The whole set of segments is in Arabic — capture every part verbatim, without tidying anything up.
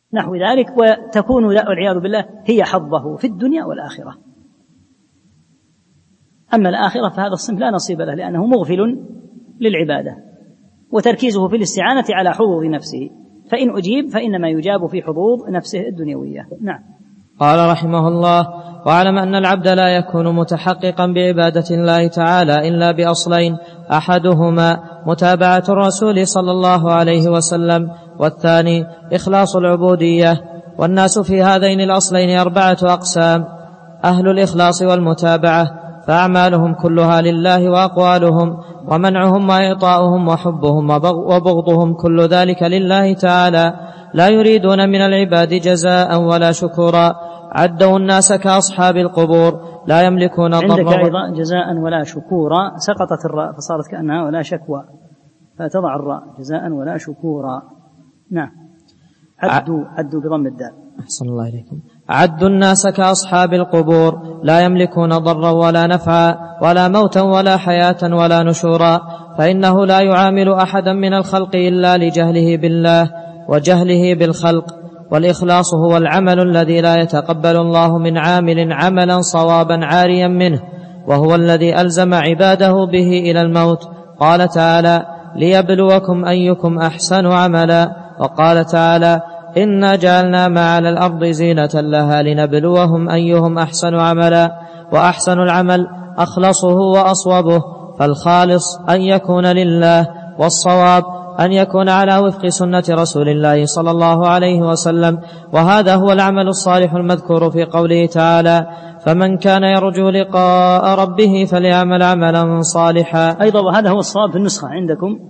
نحو ذلك، وتكون والعياذ بالله هي حظه في الدنيا والآخرة. أما الآخرة فهذا الصنف لا نصيب له، لأنه مغفل للعبادة وتركيزه في الاستعانة على حظوظ نفسه، فإن أجيب فإنما يجاب في حظوظ نفسه الدنيوية. نعم. قال رحمه الله: واعلم أن العبد لا يكون متحققا بعبادة الله تعالى إلا بأصلين: أحدهما متابعة الرسول صلى الله عليه وسلم، والثاني إخلاص العبودية. والناس في هذين الأصلين أربعة أقسام: أهل الإخلاص والمتابعة فأعمالهم كلها لله، وأقوالهم ومنعهم وإعطاؤهم وحبهم وبغضهم كل ذلك لله تعالى، لا يريدون من العباد جزاء ولا شكورا. عدوا الناس كأصحاب القبور لا يملكون ضرا. عندك أيضا جزاء ولا شكورا، سقطت الراء فصارت كأنها ولا شكوى، فتضع الراء جزاء ولا شكورا. نعم. عدوا عدوا بضم الدال. أحسن الله إليكم. عدوا الناس كأصحاب القبور لا يملكون ضرا ولا نفعا ولا موتا ولا حياة ولا نشورا، فإنه لا يعامل أحدا من الخلق إلا لجهله بالله وجهله بالخلق. والإخلاص هو العمل الذي لا يتقبل الله من عامل عملا صوابا عاريا منه، وهو الذي ألزم عباده به إلى الموت. قال تعالى: ليبلوكم أيكم أحسن عملا. وقال تعالى: إنا جعلنا ما على الأرض زينة لها لنبلوهم أيهم أحسن عملا. وأحسن العمل أخلصه وأصوبه، فالخالص أن يكون لله، والصواب أن يكون على وفق سنة رسول الله صلى الله عليه وسلم. وهذا هو العمل الصالح المذكور في قوله تعالى: فمن كان يرجو لقاء ربه فليعمل عملا صالحا. أيضا وهذا هو الصواب في النسخة عندكم،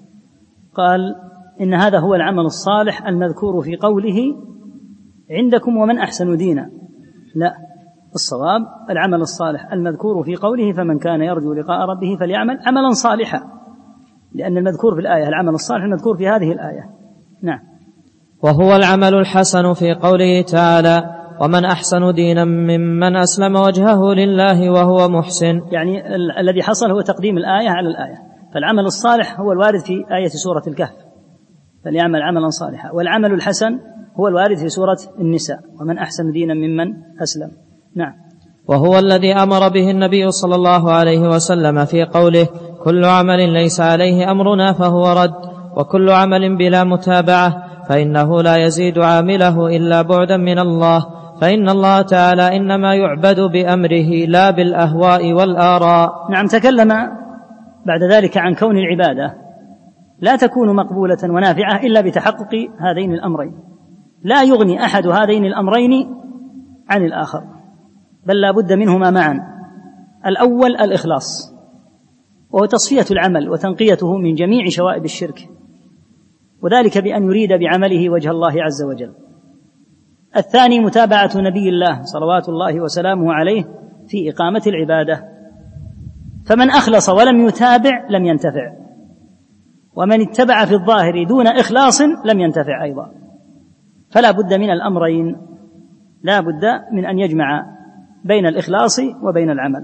قال إن هذا هو العمل الصالح المذكور في قوله عندكم ومن أحسن دينا. لا، الصواب العمل الصالح المذكور في قوله فمن كان يرجو لقاء ربه فليعمل عملا صالحا، لأن المذكور في الآية العمل الصالح المذكور في هذه الآية. نعم. وهو العمل الحسن في قوله تعالى: ومن أحسن دينا ممن أسلم وجهه لله وهو محسن. يعني ال- الذي حصل هو تقديم الآية على الآية، فالعمل الصالح هو الوارد في آية سورة الكهف فليعمل عملا صالحا، والعمل الحسن هو الوارد في سورة النساء ومن أحسن دينا ممن أسلم. نعم. وهو الذي أمر به النبي صلى الله عليه وسلم في قوله: كل عمل ليس عليه أمرنا فهو رد، وكل عمل بلا متابعة فإنه لا يزيد عامله إلا بعدا من الله، فإن الله تعالى إنما يعبد بأمره لا بالأهواء والآراء. نعم. تكلم بعد ذلك عن كون العبادة لا تكون مقبولة ونافعة إلا بتحقق هذين الأمرين، لا يغني أحد هذين الأمرين عن الآخر، بل لا بد منهما معا. الأول الإخلاص، وهو تصفية العمل وتنقيته من جميع شوائب الشرك، وذلك بأن يريد بعمله وجه الله عز وجل. الثاني متابعة نبي الله صلوات الله وسلامه عليه في إقامة العبادة، فمن أخلص ولم يتابع لم ينتفع، ومن اتبع في الظاهر دون إخلاص لم ينتفع أيضا. فلا بد من الأمرين، لا بد من أن يجمع بين الإخلاص وبين العمل.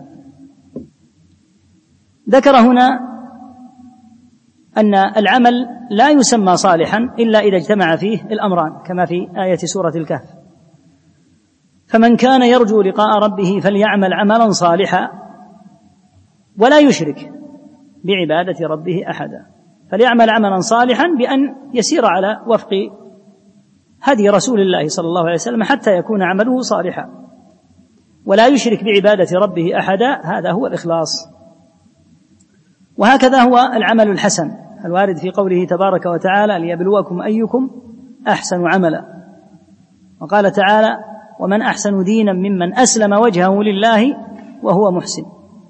ذكر هنا أن العمل لا يسمى صالحا إلا إذا اجتمع فيه الأمران، كما في آية سورة الكهف: فمن كان يرجو لقاء ربه فليعمل عملا صالحا ولا يشرك بعبادة ربه أحدا. فليعمل عملا صالحا بأن يسير على وفق هدي رسول الله صلى الله عليه وسلم حتى يكون عمله صالحا، ولا يشرك بعبادة ربه أحدا، هذا هو الإخلاص. وهكذا هو العمل الحسن الوارد في قوله تبارك وتعالى: ليبلوكم أيكم أحسن عملا. وقال تعالى: ومن أحسن دينا ممن أسلم وجهه لله وهو محسن.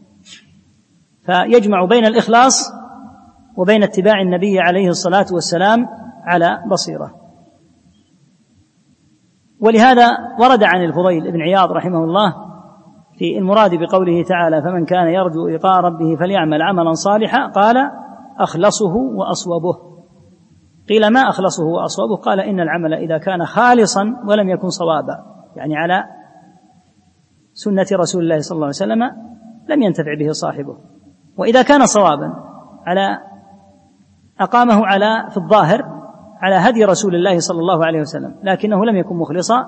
فيجمع بين الإخلاص وبين اتباع النبي عليه الصلاة والسلام على بصيرة. ولهذا ورد عن الفضيل بن عياض رحمه الله في المراد بقوله تعالى: فمن كان يرجو لقاء ربه فليعمل عملا صالحا، قال: أخلصه وأصوبه. قيل: ما أخلصه وأصوبه؟ قال: إن العمل إذا كان خالصا ولم يكن صوابا، يعني على سنة رسول الله صلى الله عليه وسلم، لم ينتفع به صاحبه. وإذا كان صوابا على أقامه على في الظاهر على هدي رسول الله صلى الله عليه وسلم لكنه لم يكن مخلصا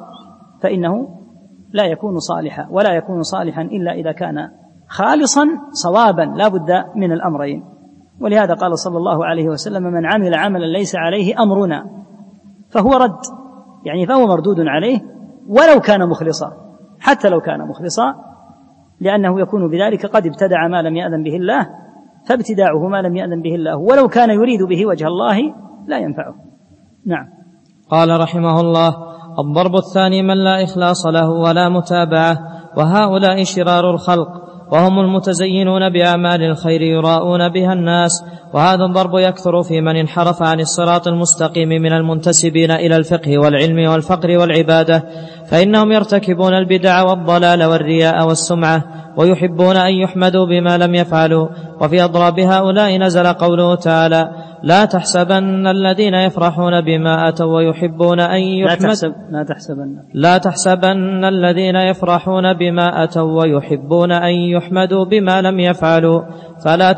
فإنه لا يكون صالحا، ولا يكون صالحا إلا إذا كان خالصا صوابا، لا بد من الأمرين. ولهذا قال صلى الله عليه وسلم: من عمل عملا ليس عليه أمرنا فهو رد، يعني فهو مردود عليه ولو كان مخلصا، حتى لو كان مخلصا، لأنه يكون بذلك قد ابتدع ما لم يأذن به الله، فابتداعه ما لم يأذن به الله ولو كان يريد به وجه الله لا ينفعه. نعم. قال رحمه الله: الضرب الثاني من لا إخلاص له ولا متابعة، وهؤلاء شرار الخلق، وهم المتزينون بأعمال الخير يراءون بها الناس، وهذا الضرب يكثر في من انحرف عن الصراط المستقيم من المنتسبين إلى الفقه والعلم والفقر والعبادة، فإنهم يرتكبون البدع والضلال والرياء والسمعة، ويحبون أن يحمدوا بما لم يفعلوا. وفي أضراب هؤلاء نزل قوله تعالى: لا تحسبن الذين يفرحون بما أتوا ويحبون أن يحمدوا لا, تحسب لا, تحسبن لا تحسبن الذين يفرحون بما أتوا ويحبون أن يحمدوا بما لم يفعلوا، فلا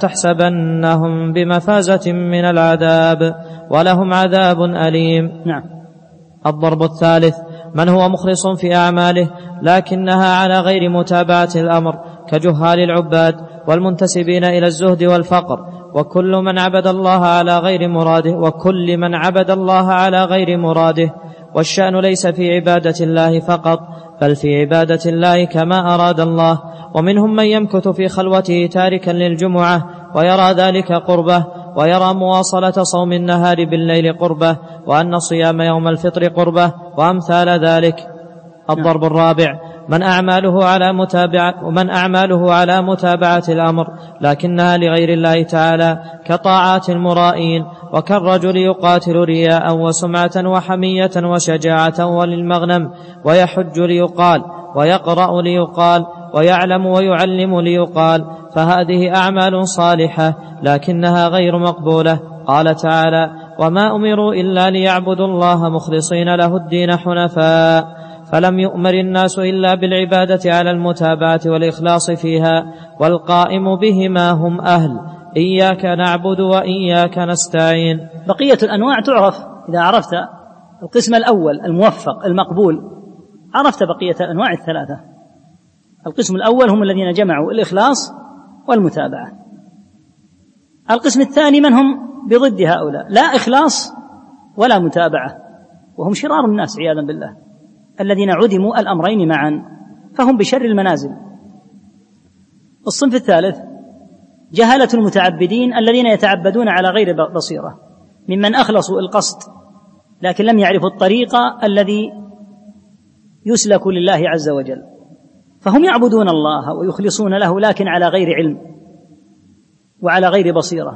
تحسبنهم بمفازة من العذاب، ولهم عذاب أليم. نعم. الضرب الثالث من هو مخلص في أعماله لكنها على غير متابعة الأمر، كجهال العباد والمنتسبين إلى الزهد والفقر، وكل من عبد الله على غير مراده وكل من عبد الله على غير مراده. والشأن ليس في عبادة الله فقط، بل في عبادة الله كما أراد الله. ومنهم من يمكث في خلوته تاركا للجمعة ويرى ذلك قربة، ويرى مواصلة صوم النهار بالليل قربة، وأن صيام يوم الفطر قربة، وأمثال ذلك. الضرب الرابع من أعماله على متابعة ومن أعماله على متابعة الأمر لكنها لغير الله تعالى، كطاعات المرائين، وكالرجل يقاتل رياء وسمعة وحمية وشجاعة وللمغنم، ويحج ليقال، ويقرأ ليقال، ويعلم ويعلم ليقال، فهذه أعمال صالحة لكنها غير مقبولة. قال تعالى: وما أمروا إلا ليعبدوا الله مخلصين له الدين حنفاء. فلم يؤمر الناس إلا بالعبادة على المتابعة والإخلاص فيها، والقائم بهما هم أهل. إياك نعبد وإياك نستعين. بقية الأنواع تعرف إذا عرفت القسم الأول الموفق المقبول، عرفت بقية الأنواع الثلاثة. القسم الأول هم الذين جمعوا الإخلاص والمتابعة. القسم الثاني من هم بضد هؤلاء، لا إخلاص ولا متابعة، وهم شرار الناس عياذا بالله، الذين عدموا الأمرين معا، فهم بشر المنازل. الصنف الثالث جهلة المتعبدين الذين يتعبدون على غير بصيرة، ممن أخلصوا القصد لكن لم يعرفوا الطريق الذي يسلك لله عز وجل، فهم يعبدون الله ويخلصون له لكن على غير علم وعلى غير بصيرة،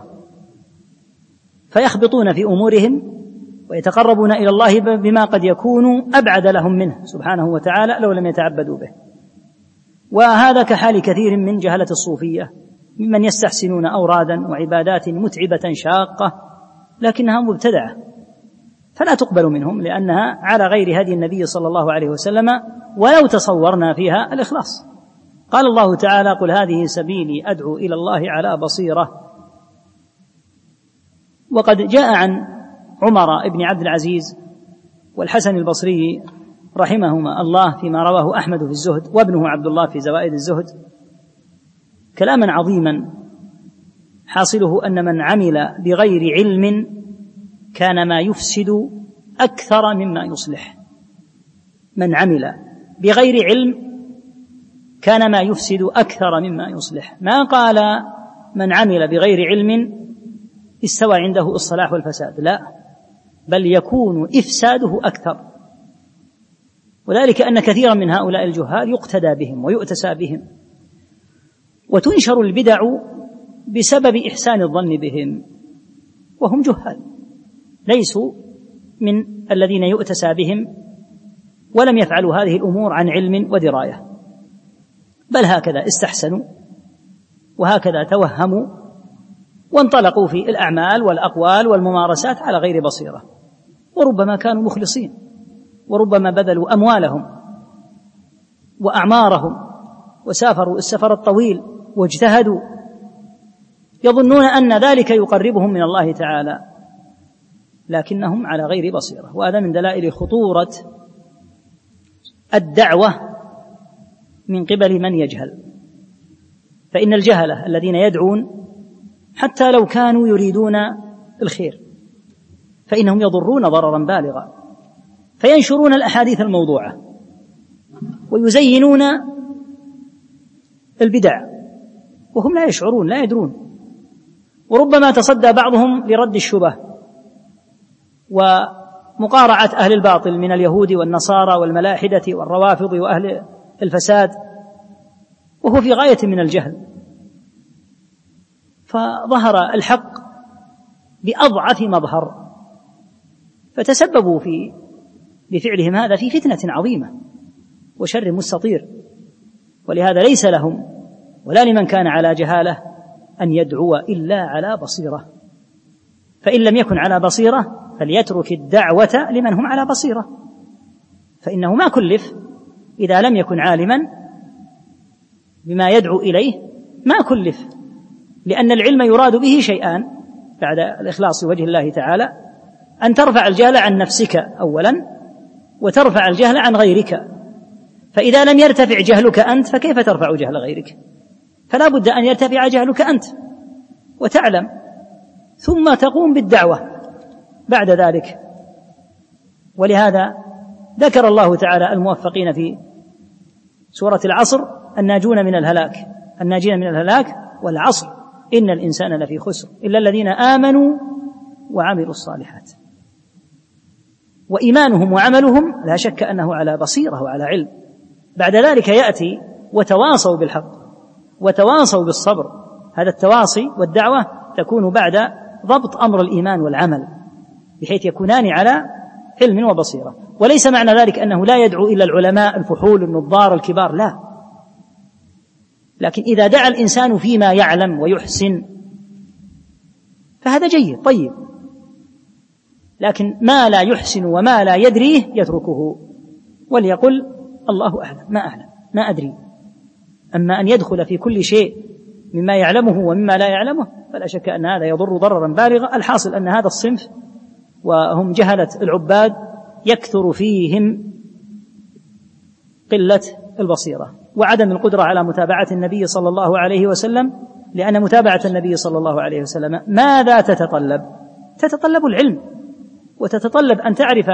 فيخبطون في أمورهم ويتقربون إلى الله بما قد يكون أبعد لهم منه سبحانه وتعالى لو لم يتعبدوا به. وهذا كحال كثير من جهلة الصوفية، ممن يستحسنون أورادا وعبادات متعبة شاقة لكنها مبتدعة، فلا تقبل منهم لأنها على غير هدي النبي صلى الله عليه وسلم، ولو تصورنا فيها الإخلاص. قال الله تعالى: قل هذه سبيلي أدعو إلى الله على بصيرة. وقد جاء عن عمر بن عبد العزيز والحسن البصري رحمهما الله فيما رواه أحمد في الزهد وابنه عبد الله في زوائد الزهد كلاما عظيما، حاصله أن من عمل بغير علم كان ما يفسد أكثر مما يصلح. من عمل بغير علم كان ما يفسد أكثر مما يصلح. ما قال من عمل بغير علم استوى عنده الصلاح والفساد، لا، بل يكون إفساده أكثر. وذلك أن كثيرا من هؤلاء الجهال يقتدى بهم ويؤتسى بهم، وتنشر البدع بسبب إحسان الظن بهم، وهم جهال ليسوا من الذين يؤتسى بهم ولم يفعلوا هذه الأمور عن علم ودراية، بل هكذا استحسنوا وهكذا توهموا وانطلقوا في الأعمال والأقوال والممارسات على غير بصيرة، وربما كانوا مخلصين، وربما بذلوا أموالهم وأعمارهم وسافروا السفر الطويل واجتهدوا، يظنون أن ذلك يقربهم من الله تعالى، لكنهم على غير بصيرة. وهذا من دلائل خطورة الدعوة من قبل من يجهل، فإن الجهلة الذين يدعون حتى لو كانوا يريدون الخير فإنهم يضرون ضررا بالغا، فينشرون الأحاديث الموضوعة ويزينون البدع وهم لا يشعرون لا يدرون، وربما تصدى بعضهم لرد الشبه ومقارعة أهل الباطل من اليهود والنصارى والملاحدة والروافض وأهل الفساد وهو في غاية من الجهل، فظهر الحق بأضعف مظهر، فتسببوا في بفعلهم هذا في فتنة عظيمة وشر مستطير. ولهذا ليس لهم ولا لمن كان على جهالة أن يدعو إلا على بصيرة، فإن لم يكن على بصيرة فليترك الدعوة لمن هم على بصيرة، فإنه ما كلف إذا لم يكن عالما بما يدعو إليه ما كلف، لأن العلم يراد به شيئان بعد الإخلاص لوجه الله تعالى: أن ترفع الجهل عن نفسك أولا، وترفع الجهل عن غيرك، فإذا لم يرتفع جهلك أنت فكيف ترفع جهل غيرك؟ فلا بد أن يرتفع جهلك أنت وتعلم، ثم تقوم بالدعوة بعد ذلك. ولهذا ذكر الله تعالى الموفقين في سورة العصر الناجون من الهلاك الناجين من الهلاك والعصر إن الإنسان لفي خسر إلا الذين آمنوا وعملوا الصالحات. وإيمانهم وعملهم لا شك أنه على بصيرة وعلى علم. بعد ذلك يأتي وتواصوا بالحق وتواصوا بالصبر. هذا التواصي والدعوة تكون بعد ضبط أمر الإيمان والعمل بحيث يكونان على علم وبصيرة. وليس معنى ذلك أنه لا يدعو إلا العلماء الفحول النظار الكبار، لا، لكن إذا دعا الإنسان فيما يعلم ويحسن فهذا جيد طيب، لكن ما لا يحسن وما لا يدريه يتركه وليقل الله أعلم، ما أعلم ما أدري. أما أن يدخل في كل شيء مما يعلمه ومما لا يعلمه فلا شك أن هذا يضر ضررا بالغا. الحاصل أن هذا الصنف وهم جهلة العباد يكثر فيهم قلة البصيرة وعدم القدرة على متابعة النبي صلى الله عليه وسلم، لأن متابعة النبي صلى الله عليه وسلم ماذا تتطلب؟ تتطلب العلم، وتتطلب أن تعرف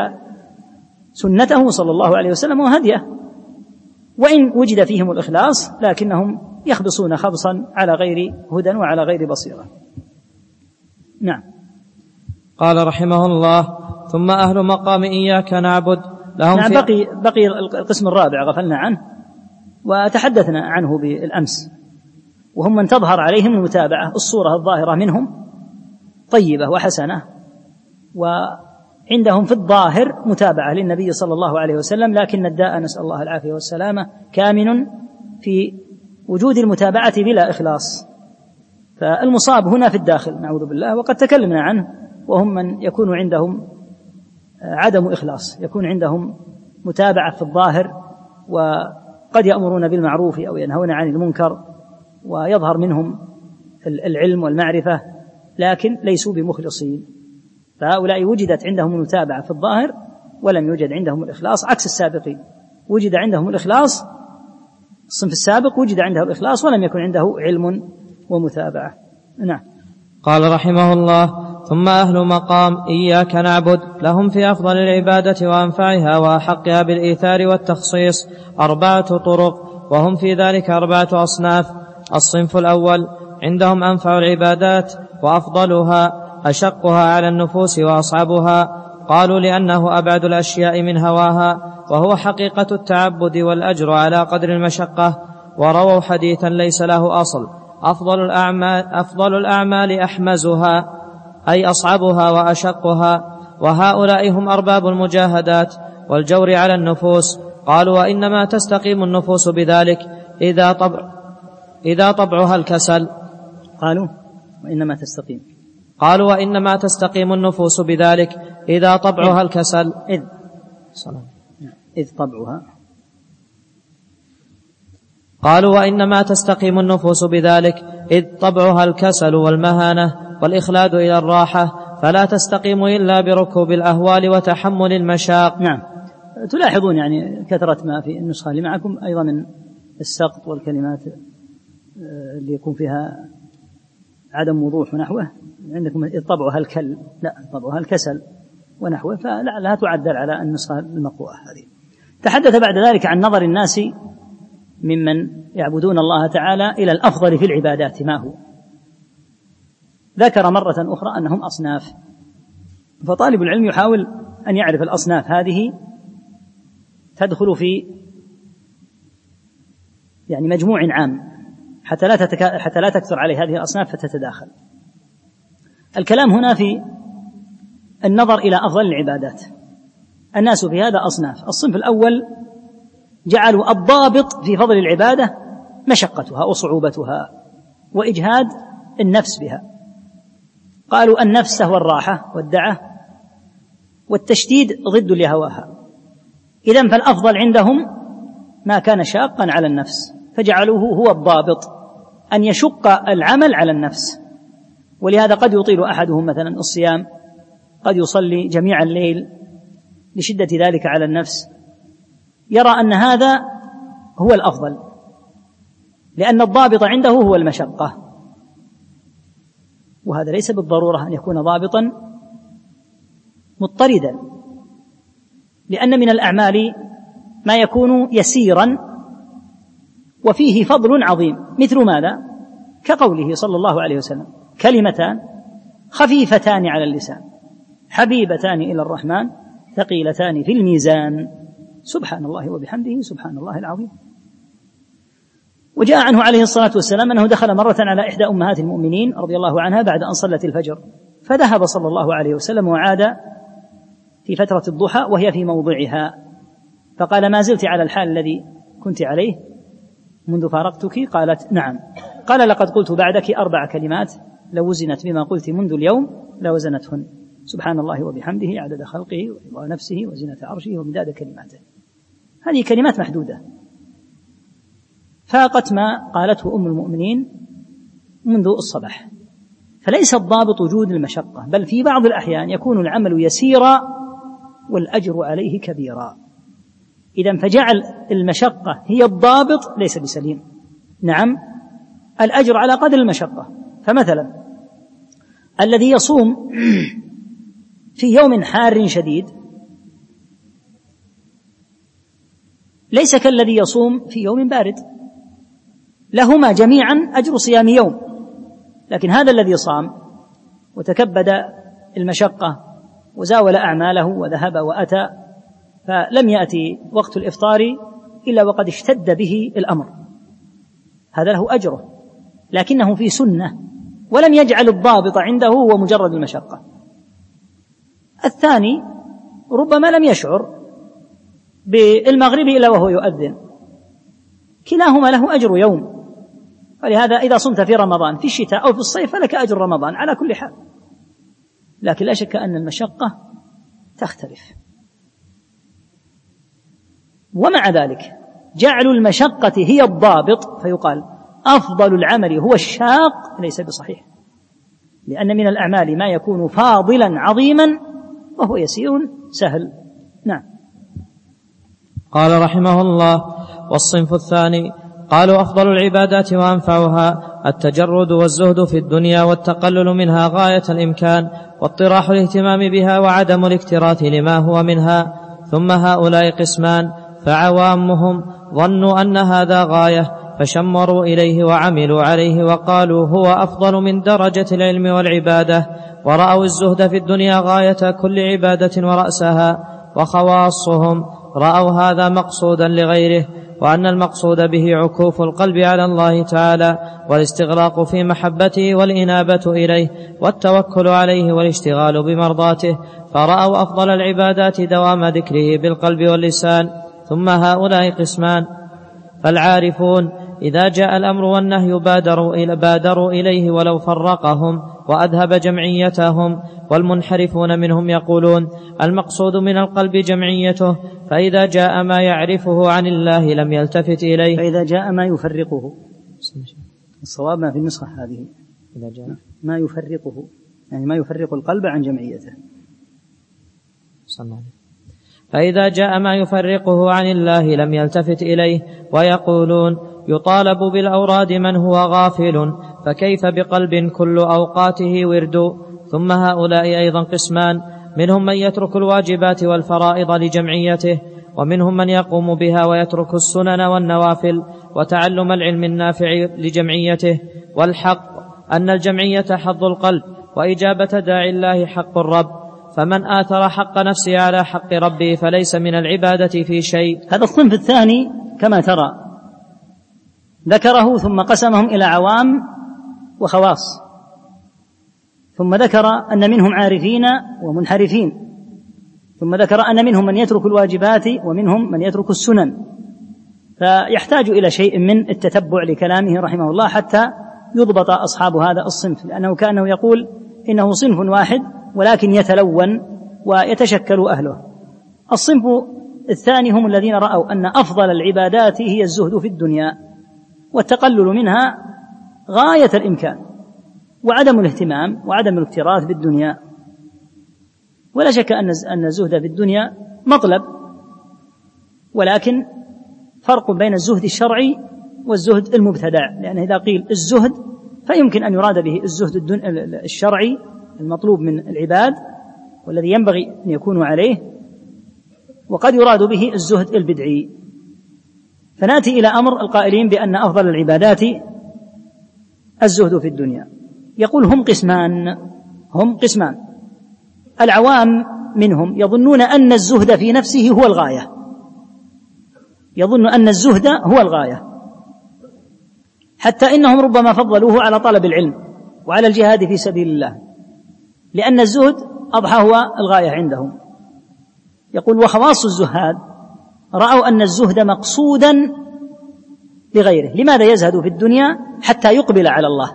سنته صلى الله عليه وسلم وهديه، وإن وجد فيهم الإخلاص لكنهم يخبصون خبصا على غير هدى وعلى غير بصيرة. نعم. قال رحمه الله: ثم أهل مقام إياك نعبد لهم نعم. بقي, بقي القسم الرابع غفلنا عنه وتحدثنا عنه بالأمس، وهم من تظهر عليهم المتابعة. الصورة الظاهرة منهم طيبة وحسنة، وعندهم في الظاهر متابعة للنبي صلى الله عليه وسلم، لكن الداء نسأل الله العافية والسلامة كامن في وجود المتابعة بلا إخلاص. فالمصاب هنا في الداخل نعوذ بالله، وقد تكلمنا عنه، وهم من يكون عندهم عدم إخلاص، يكون عندهم متابعة في الظاهر وقد يأمرون بالمعروف أو ينهون عن المنكر ويظهر منهم العلم والمعرفة، لكن ليسوا بمخلصين. فهؤلاء وجدت عندهم المتابعة في الظاهر ولم يوجد عندهم الإخلاص، عكس السابقين وجد عندهم الإخلاص. الصنف السابق وجد عنده الإخلاص ولم يكن عنده علم ومتابعة. نعم. قال رحمه الله: ثم أهل مقام إياك نعبد لهم في أفضل العبادة وأنفعها وأحقها بالإيثار والتخصيص أربعة طرق، وهم في ذلك أربعة أصناف. الصنف الأول عندهم أنفع العبادات وأفضلها أشقها على النفوس وأصعبها، قالوا لأنه أبعد الأشياء من هواها، وهو حقيقة التعبد والأجر على قدر المشقة. ورووا حديثا ليس له أصل: أفضل الأعمال, أفضل الأعمال أحمزها، أي أصعبها وأشقها، وهؤلاء هم أرباب المجاهدات والجور على النفوس. قالوا: وإنما تستقيم النفوس بذلك إذا طبع إذا طبعها الكسل. قالوا وإنما تستقيم قالوا وإنما تستقيم النفوس بذلك إذا طبعها الكسل. إذ إذ طبعها قالوا وإنما تستقيم النفوس بذلك إذ طبعها الكسل والمهانة والإخلاد إلى الراحة، فلا تستقيم إلا بركوب الأهوال وتحمل المشاق. نعم. تلاحظون يعني كثرة ما في النسخة اللي معكم أيضا من السقط والكلمات اللي يكون فيها عدم وضوح ونحوه، عندكم طبعها الكل، لا طبعها الكسل ونحوه، فلعلها تعدل على النسخة المقروءة هذه. تحدث بعد ذلك عن نظر الناس ممن يعبدون الله تعالى إلى الأفضل في العبادات ما هو. ذكر مرة أخرى أنهم أصناف، فطالب العلم يحاول أن يعرف الأصناف هذه تدخل في يعني مجموع عام حتى لا تتك... حتى لا تكثر عليه هذه الأصناف فتتداخل. الكلام هنا في النظر إلى أفضل العبادات. الناس في هذا أصناف. الصنف الأول جعلوا الضابط في فضل العبادة مشقتها وصعوبتها وإجهاد النفس بها. قالوا النفس تهوى الراحة والدعة والتشديد ضد لهواها، إذن فالأفضل عندهم ما كان شاقا على النفس، فجعلوه هو الضابط، أن يشق العمل على النفس. ولهذا قد يطيل أحدهم مثلا الصيام، قد يصلي جميع الليل لشدة ذلك على النفس، يرى أن هذا هو الأفضل لأن الضابط عنده هو المشقة. وهذا ليس بالضرورة أن يكون ضابطا مضطردا، لأن من الأعمال ما يكون يسيرا وفيه فضل عظيم، مثل ماذا؟ كقوله صلى الله عليه وسلم: كلمتان خفيفتان على اللسان حبيبتان إلى الرحمن ثقيلتان في الميزان، سبحان الله وبحمده سبحان الله العظيم. وجاء عنه عليه الصلاة والسلام أنه دخل مرة على إحدى أمهات المؤمنين رضي الله عنها بعد أن صلت الفجر، فذهب صلى الله عليه وسلم وعاد في فترة الضحى وهي في موضعها، فقال: ما زلت على الحال الذي كنت عليه منذ فارقتك؟ قالت: نعم. قال: لقد قلت بعدك أربع كلمات لو وزنت بما قلت منذ اليوم لوزنتهن، سبحان الله وبحمده عدد خلقه ورضا نفسه وزنة عرشه ومداد كلماته. هذه كلمات محدودة فاقت ما قالته أم المؤمنين منذ الصباح. فليس الضابط وجود المشقة، بل في بعض الأحيان يكون العمل يسيرا والأجر عليه كبيرا. إذن فجعل المشقة هي الضابط ليس بسليم. نعم، الأجر على قدر المشقة. فمثلا الذي يصوم في يوم حار شديد ليس كالذي يصوم في يوم بارد، لهما جميعا أجر صيام يوم، لكن هذا الذي صام وتكبد المشقة وزاول أعماله وذهب وأتى فلم يأتي وقت الإفطار إلا وقد اشتد به الأمر، هذا له أجره لكنه في سنة، ولم يجعل الضابط عنده هو مجرد المشقة. الثاني ربما لم يشعر بالمغرب إلا وهو يؤذن، كلاهما له أجر يوم. ولهذا إذا صمت في رمضان في الشتاء أو في الصيف فلك أجر رمضان على كل حال، لكن لا شك أن المشقة تختلف. ومع ذلك جعل المشقة هي الضابط، فيقال أفضل العمل هو الشاق، ليس بصحيح، لأن من الأعمال ما يكون فاضلا عظيما وهو يسير سهل. نعم. قال رحمه الله: والصنف الثاني قالوا: أفضل العبادات وأنفعها التجرد والزهد في الدنيا والتقلل منها غاية الإمكان واطراح الاهتمام بها وعدم الاكتراث لما هو منها. ثم هؤلاء قسمان: فعوامهم ظنوا أن هذا غاية فشمروا إليه وعملوا عليه وقالوا هو أفضل من درجة العلم والعبادة، ورأوا الزهد في الدنيا غاية كل عبادة ورأسها. وخواصهم رأوا هذا مقصودا لغيره، وأن المقصود به عكوف القلب على الله تعالى والاستغراق في محبته والإنابة إليه والتوكل عليه والاشتغال بمرضاته، فرأوا أفضل العبادات دوام ذكره بالقلب واللسان. ثم هؤلاء قسمان: فالعارفون إذا جاء الأمر والنهي بادروا, إلى بادروا إليه ولو فرقهم وأذهب جمعيتهم، والمنحرفون منهم يقولون المقصود من القلب جمعيته، فإذا جاء ما يعرفه عن الله لم يلتفت إليه. فإذا جاء ما يفرقه، الصواب ما في النسخة هذه إذا جاء ما يفرقه، يعني ما يفرق القلب عن جمعيته. فإذا جاء ما يفرقه عن الله لم يلتفت إليه، ويقولون يطالب بالأوراد من هو غافل، فكيف بقلب كل أوقاته ورد؟ ثم هؤلاء أيضا قسمان، منهم من يترك الواجبات والفرائض لجمعيته، ومنهم من يقوم بها ويترك السنن والنوافل وتعلم العلم النافع لجمعيته. والحق أن الجمعية حظ القلب، وإجابة داعي الله حق الرب، فمن آثر حق نفسه على حق ربه فليس من العبادة في شيء. هذا الصنف الثاني كما ترى ذكره ثم قسمهم إلى عوام وخواص، ثم ذكر أن منهم عارفين ومنحرفين، ثم ذكر أن منهم من يترك الواجبات ومنهم من يترك السنن، فيحتاج إلى شيء من التتبع لكلامه رحمه الله حتى يضبط أصحاب هذا الصنف، لأنه كأنه يقول إنه صنف واحد ولكن يتلون ويتشكل أهله. الصنف الثاني هم الذين رأوا أن أفضل العبادات هي الزهد في الدنيا والتقلل منها غاية الإمكان، وعدم الاهتمام وعدم الاكتراث بالدنيا. ولا شك أن الزهد في الدنيا مطلب، ولكن فرق بين الزهد الشرعي والزهد المبتدع، لأن إذا قيل الزهد فيمكن أن يراد به الزهد الشرعي المطلوب من العباد والذي ينبغي أن يكونوا عليه، وقد يراد به الزهد البدعي. فنأتي إلى أمر القائلين بأن أفضل العبادات الزهد في الدنيا. يقول هم قسمان هم قسمان العوام منهم يظنون أن الزهد في نفسه هو الغاية، يظن أن الزهد هو الغاية، حتى إنهم ربما فضلوه على طلب العلم وعلى الجهاد في سبيل الله، لأن الزهد أضحى هو الغاية عندهم. يقول وخواص الزهاد رأوا أن الزهد مقصودا لغيره. لماذا يزهد في الدنيا؟ حتى يقبل على الله.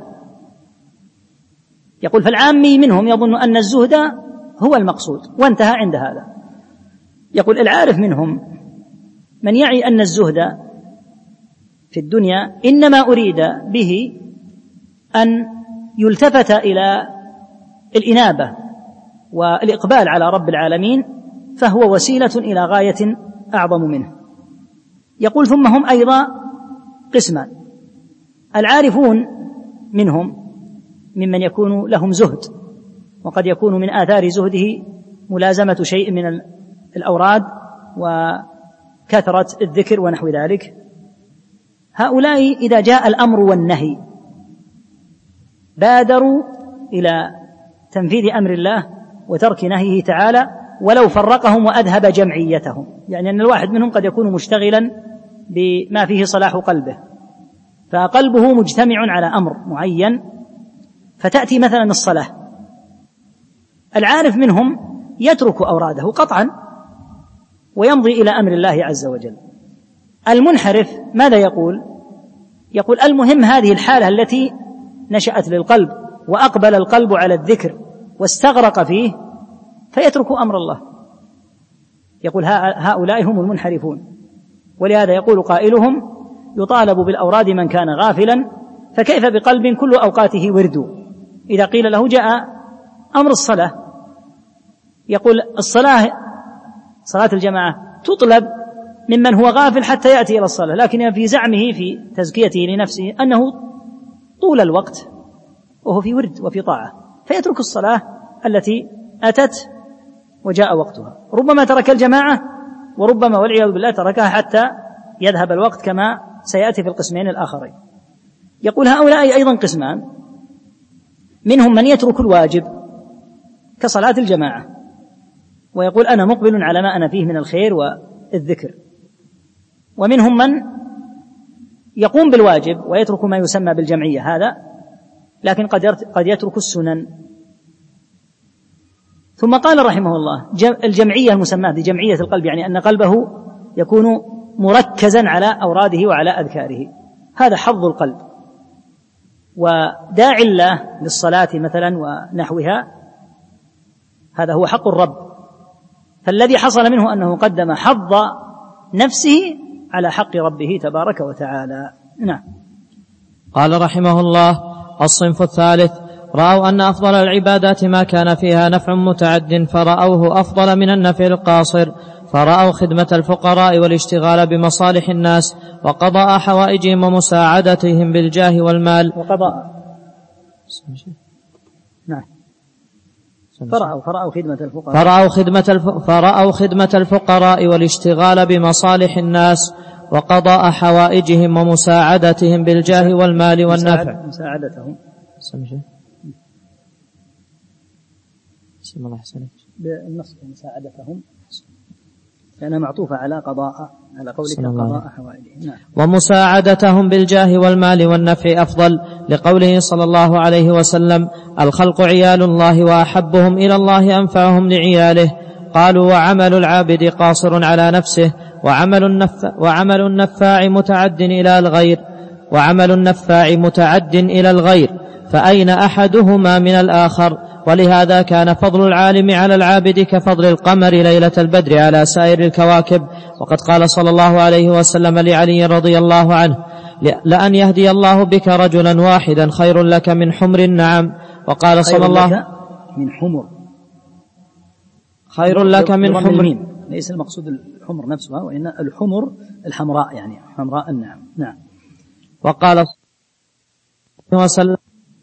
يقول فالعامي منهم يظن أن الزهد هو المقصود وانتهى عند هذا. يقول العارف منهم من يعي أن الزهد في الدنيا إنما أريد به أن يلتفت إلى الإنابة والإقبال على رب العالمين، فهو وسيلة إلى غاية أعظم منه. يقول ثم هم أيضا قسمان العارفون منهم ممن يكون لهم زهد، وقد يكون من آثار زهده ملازمة شيء من الأوراد وكثرة الذكر ونحو ذلك. هؤلاء إذا جاء الأمر والنهي بادروا إلى تنفيذ أمر الله وترك نهيه تعالى ولو فرقهم وأذهب جمعيتهم. يعني أن الواحد منهم قد يكون مشتغلا بما فيه صلاح قلبه، فقلبه مجتمع على أمر معين، فتأتي مثلا الصلاة، العارف منهم يترك أوراده قطعا ويمضي إلى أمر الله عز وجل. المنحرف ماذا يقول؟ يقول المهم هذه الحالة التي نشأت للقلب وأقبل القلب على الذكر واستغرق فيه، فيترك أمر الله. يقول هؤلاء هم المنحرفون. ولهذا يقول قائلهم يطالب بالأوراد من كان غافلا، فكيف بقلب كل أوقاته ورد؟ إذا قيل له جاء أمر الصلاة، يقول الصلاة صلاة الجماعة تطلب ممن هو غافل حتى يأتي إلى الصلاة، لكن في زعمه في تزكيته لنفسه أنه طول الوقت وهو في ورد وفي طاعة، فيترك الصلاة التي أتت وجاء وقتها. ربما ترك الجماعة، وربما والعياذ بالله تركها حتى يذهب الوقت كما سيأتي في القسمين الآخرين. يقول هؤلاء أيضا قسمان، منهم من يترك الواجب كصلاة الجماعة ويقول أنا مقبل على ما أنا فيه من الخير والذكر، ومنهم من يقوم بالواجب ويترك ما يسمى بالجمعية هذا، لكن قد يترك السنن. ثم قال رحمه الله الجمعية المسماة بجمعية القلب، يعني أن قلبه يكون مركزا على أوراده وعلى أذكاره، هذا حظ القلب. وداعي الله للصلاة مثلا ونحوها هذا هو حق الرب، فالذي حصل منه أنه قدم حظ نفسه على حق ربه تبارك وتعالى. نعم. قال رحمه الله الصنف الثالث رأوا أن أفضل العبادات ما كان فيها نفع متعد فرأوه أفضل من النفع القاصر، فرأوا خدمة الفقراء والاشتغال بمصالح الناس وقضاء حوائجهم ومساعدتهم بالجاه والمال وقضاء نعم فرأوا, فرأوا خدمة الفقراء فرأوا خدمة, الف... فرأوا خدمة الفقراء والاشتغال بمصالح الناس وقضاء حوائجهم ومساعدتهم بالجاه والمال والنفع مساعدتهم الله يحسنك بالنص مساعدتهم لأنها معطوفة على قضاء على قولك قضاء حوائجهم نعم. ومساعدتهم بالجاه والمال والنفع أفضل لقوله صلى الله عليه وسلم الخلق عيال الله وأحبهم إلى الله أنفعهم لعياله. قالوا وعمل العابد قاصر على نفسه وعمل النفع, وعمل النفاع متعد إلى الغير وعمل النفاع متعد إلى الغير فأين أحدهما من الآخر؟ ولهذا كان فضل العالم على العابد كفضل القمر ليلة البدر على سائر الكواكب. وقد قال صلى الله عليه وسلم لعلي رضي الله عنه لأن يهدي الله بك رجلا واحدا خير لك من حمر النعم. وقال صلى الله من حمر خير لك من حمر ليس المقصود الحمر نفسها وإن الحمر الحمراء يعني حمراء النعم نعم. وقال وسلم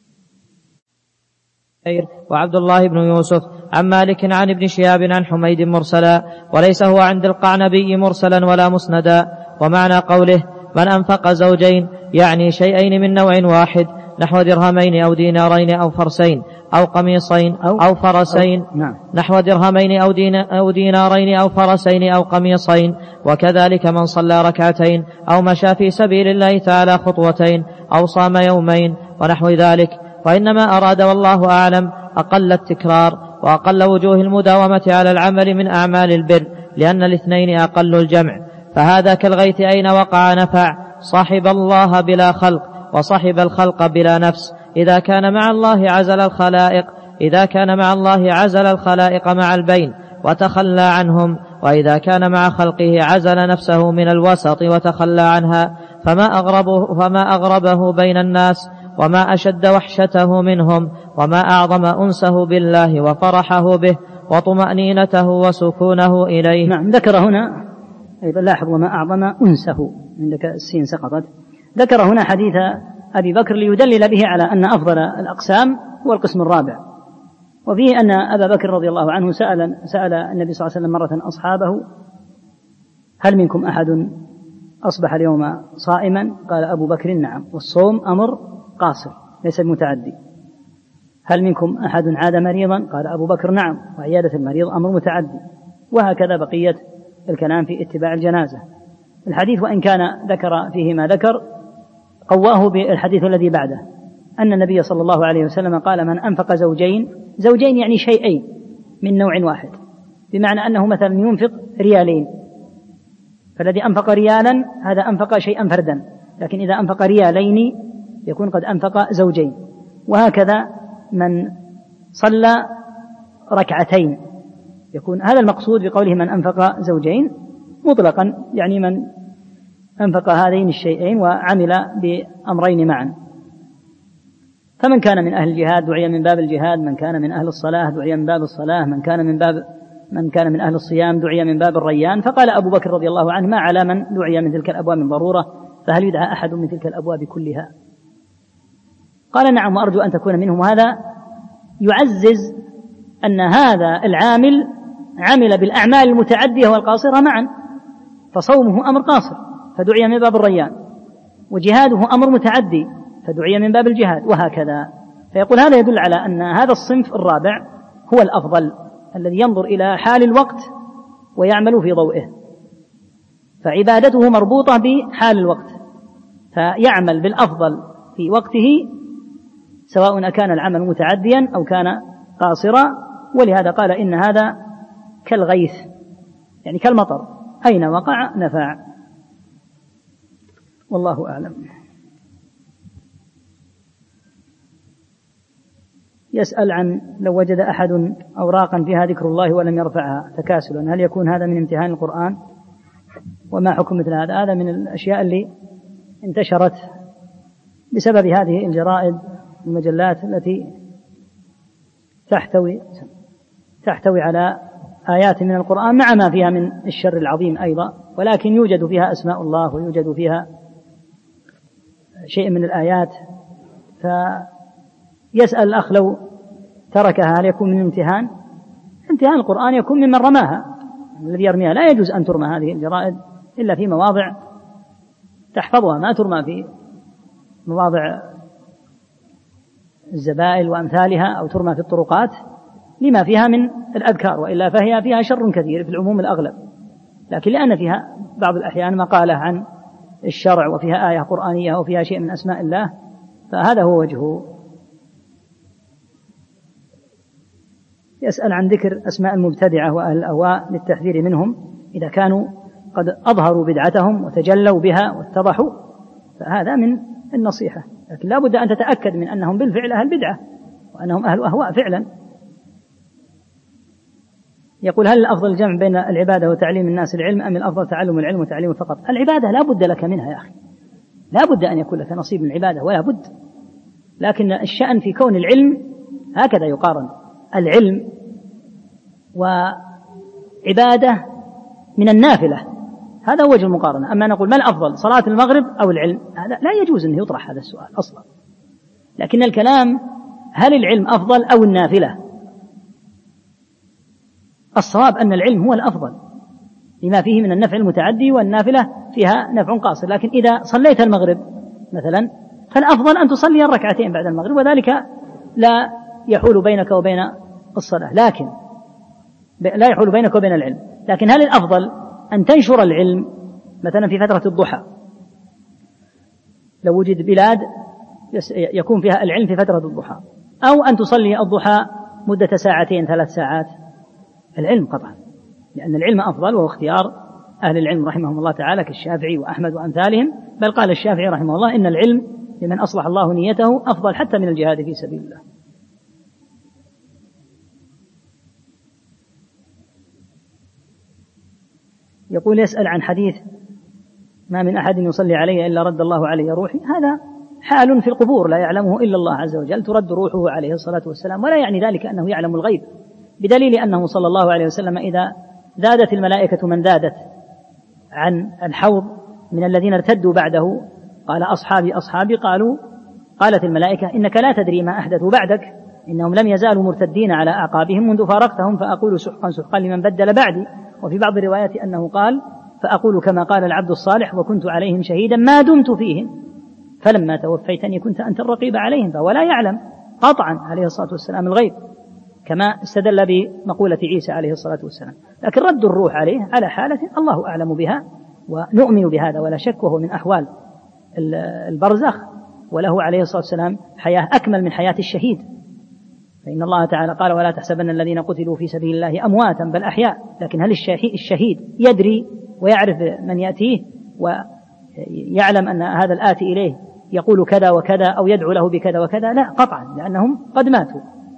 وعبد الله بن يوسف عن مالك عن ابن شهاب عن حميد مرسلا وليس هو عند القعنبي مرسلا ولا مسندا. ومعنى قوله من أنفق زوجين يعني شيئين من نوع واحد نحو درهمين أو دينارين أو فرسين أو قميصين أو, أو فرسين أو نعم. نحو درهمين أو, دين أو دينارين أو فرسين أو قميصين. وكذلك من صلى ركعتين أو مشى في سبيل الله تعالى خطوتين أو صام يومين ونحو ذلك. وإنما أراد والله أعلم أقل التكرار وأقل وجوه المداومة على العمل من أعمال البر لأن الاثنين أقل الجمع. فهذا كالغيث أين وقع نفع صاحب الله بلا خلق وصاحب الخلق بلا نفس. إذا كان مع الله عزل الخلائق إذا كان مع الله عزل الخلائق مع البين وتخلى عنهم وإذا كان مع خلقه عزل نفسه من الوسط وتخلى عنها فما أغربه, فما أغربه بين الناس وما أشد وحشته منهم وما أعظم أنسه بالله وفرحه به وطمأنينته وسكونه إليه. نعم ذكر هنا أيضا لاحظ وما أعظم أنسه عندك السين سقطت. ذكر هنا حديث أبي بكر ليدلل به على أن أفضل الأقسام هو القسم الرابع. وفيه أن أبا بكر رضي الله عنه سأل, سأل النبي صلى الله عليه وسلم مرة أصحابه هل منكم أحد أصبح اليوم صائما؟ قال أبو بكر نعم. والصوم أمر قاصر ليس متعدي. هل منكم أحد عاد مريضا؟ قال أبو بكر نعم. وعيادة المريض أمر متعدي. وهكذا بقية الكلام في اتباع الجنازة. الحديث وإن كان ذكر فيه ما ذكر قواه بالحديث الذي بعده أن النبي صلى الله عليه وسلم قال من أنفق زوجين زوجين يعني شيئين من نوع واحد بمعنى أنه مثلا ينفق ريالين فالذي أنفق ريالا هذا أنفق شيئا فردا لكن إذا أنفق ريالين يكون قد أنفق زوجين. وهكذا من صلى ركعتين يكون هذا المقصود بقوله من أنفق زوجين مطلقا يعني من أنفق هذين الشيئين وعمل بأمرين معا. فمن كان من أهل الجهاد دعي من باب الجهاد من كان من أهل الصلاة دعي من باب الصلاة من كان من باب من كان من أهل الصيام دعي من باب الريان. فقال أبو بكر رضي الله عنه ما على من دعي من تلك الأبواب من ضرورة فهل يدعى أحد من تلك الأبواب كلها؟ قال نعم وأرجو أن تكون منهم. هذا يعزز أن هذا العامل عمل بالأعمال المتعدية والقاصرة معا فصومه أمر قاصر فدعي من باب الريان وجهاده أمر متعدي فدعي من باب الجهاد وهكذا. فيقول هذا يدل على أن هذا الصنف الرابع هو الأفضل الذي ينظر إلى حال الوقت ويعمل في ضوئه فعبادته مربوطة بحال الوقت فيعمل بالأفضل في وقته سواء كان العمل متعديا أو كان قاصرا. ولهذا قال إن هذا كالغيث يعني كالمطر أين وقع نفع. والله أعلم. يسأل عن لو وجد أحد أوراقا فيها ذكر الله ولم يرفعها تكاسلا هل يكون هذا من امتحان القرآن؟ وما حكم مثل هذا؟ هذا من الأشياء اللي انتشرت بسبب هذه الجرائد المجلات التي تحتوي تحتوي على آيات من القرآن مع ما فيها من الشر العظيم أيضا، ولكن يوجد فيها أسماء الله ويوجد فيها شيء من الآيات. فيسأل الأخ لو تركها هل يكون من امتهان؟ امتهان القرآن يكون ممن رماها، الذي يرميها لا يجوز أن ترمى هذه الجرائد إلا في مواضع تحفظها، ما ترمى في مواضع الزبائل وأمثالها أو ترمى في الطرقات لما فيها من الأذكار، وإلا فهي فيها شر كثير في العموم الأغلب، لكن لأن فيها بعض الأحيان مقالة عن الشرع وفيها آية قرآنية وفيها شيء من أسماء الله، فهذا هو وجهه. يسأل عن ذكر أسماء المبتدعة وأهل الأهواء للتحذير منهم إذا كانوا قد أظهروا بدعتهم وتجلوا بها واتضحوا، فهذا من النصيحة، لكن لا بد أن تتأكد من أنهم بالفعل أهل بدعة وأنهم أهل أهواء فعلا. يقول هل الأفضل الجمع بين العبادة وتعليم الناس العلم أم الأفضل تعلم العلم وتعليمه فقط؟ العبادة لا بد لك منها يا أخي، لا بد أن يكون لك نصيب من العبادة ولا بد، لكن الشأن في كون العلم هكذا يقارن، العلم وعبادة من النافلة، هذا هو وجه المقارنة. أما نقول ما الأفضل صلاة المغرب أو العلم، هذا لا يجوز أن يطرح هذا السؤال أصلا، لكن الكلام هل العلم أفضل أو النافلة؟ الصواب أن العلم هو الأفضل لما فيه من النفع المتعدي، والنافلة فيها نفع قاصر، لكن إذا صليت المغرب مثلا فالأفضل أن تصلي الركعتين بعد المغرب، وذلك لا يحول بينك وبين الصلاة، لكن لا يحول بينك وبين العلم. لكن هل الأفضل أن تنشر العلم مثلا في فترة الضحى، لو وجد بلاد يكون فيها العلم في فترة الضحى، أو أن تصلي الضحى مدة ساعتين ثلاث ساعات؟ العلم قطعا، لأن العلم أفضل، وهو اختيار أهل العلم رحمهم الله تعالى كالشافعي وأحمد وأمثالهم، بل قال الشافعي رحمه الله إن العلم لمن أصلح الله نيته أفضل حتى من الجهاد في سبيل الله. يقول يسأل عن حديث ما من أحد يصلي علي إلا رد الله علي روحي، هذا حال في القبور لا يعلمه إلا الله عز وجل، ترد روحه عليه الصلاة والسلام، ولا يعني ذلك أنه يعلم الغيب، بدليل أنه صلى الله عليه وسلم إذا ذادت الملائكة من ذادت عن الحوض من الذين ارتدوا بعده قال أصحابي أصحابي، قالوا قالت الملائكة إنك لا تدري ما أحدثوا بعدك، إنهم لم يزالوا مرتدين على أعقابهم منذ فارقتهم، فأقول سحقا سحقا لمن بدل بعدي. وفي بعض الروايات أنه قال فأقول كما قال العبد الصالح وكنت عليهم شهيدا ما دمت فيهم فلما توفيتني كنت أنت الرقيب عليهم، فهو لا يعلم قطعا عليه الصلاة والسلام الغيب، كما استدل بمقولة عيسى عليه الصلاة والسلام. لكن رد الروح عليه على حالة الله أعلم بها، ونؤمن بهذا ولا شك، وهو من أحوال البرزخ، وله عليه الصلاة والسلام حياة أكمل من حياة الشهيد، فإن الله تعالى قال ولا تحسبن الذين قتلوا في سبيل الله أمواتا بل أحياء. لكن هل الشهيد يدري ويعرف من يأتيه ويعلم أن هذا الآتي إليه يقول كذا وكذا أو يدعو له بكذا وكذا؟ لا قطعا، لأنهم قد ماتوا،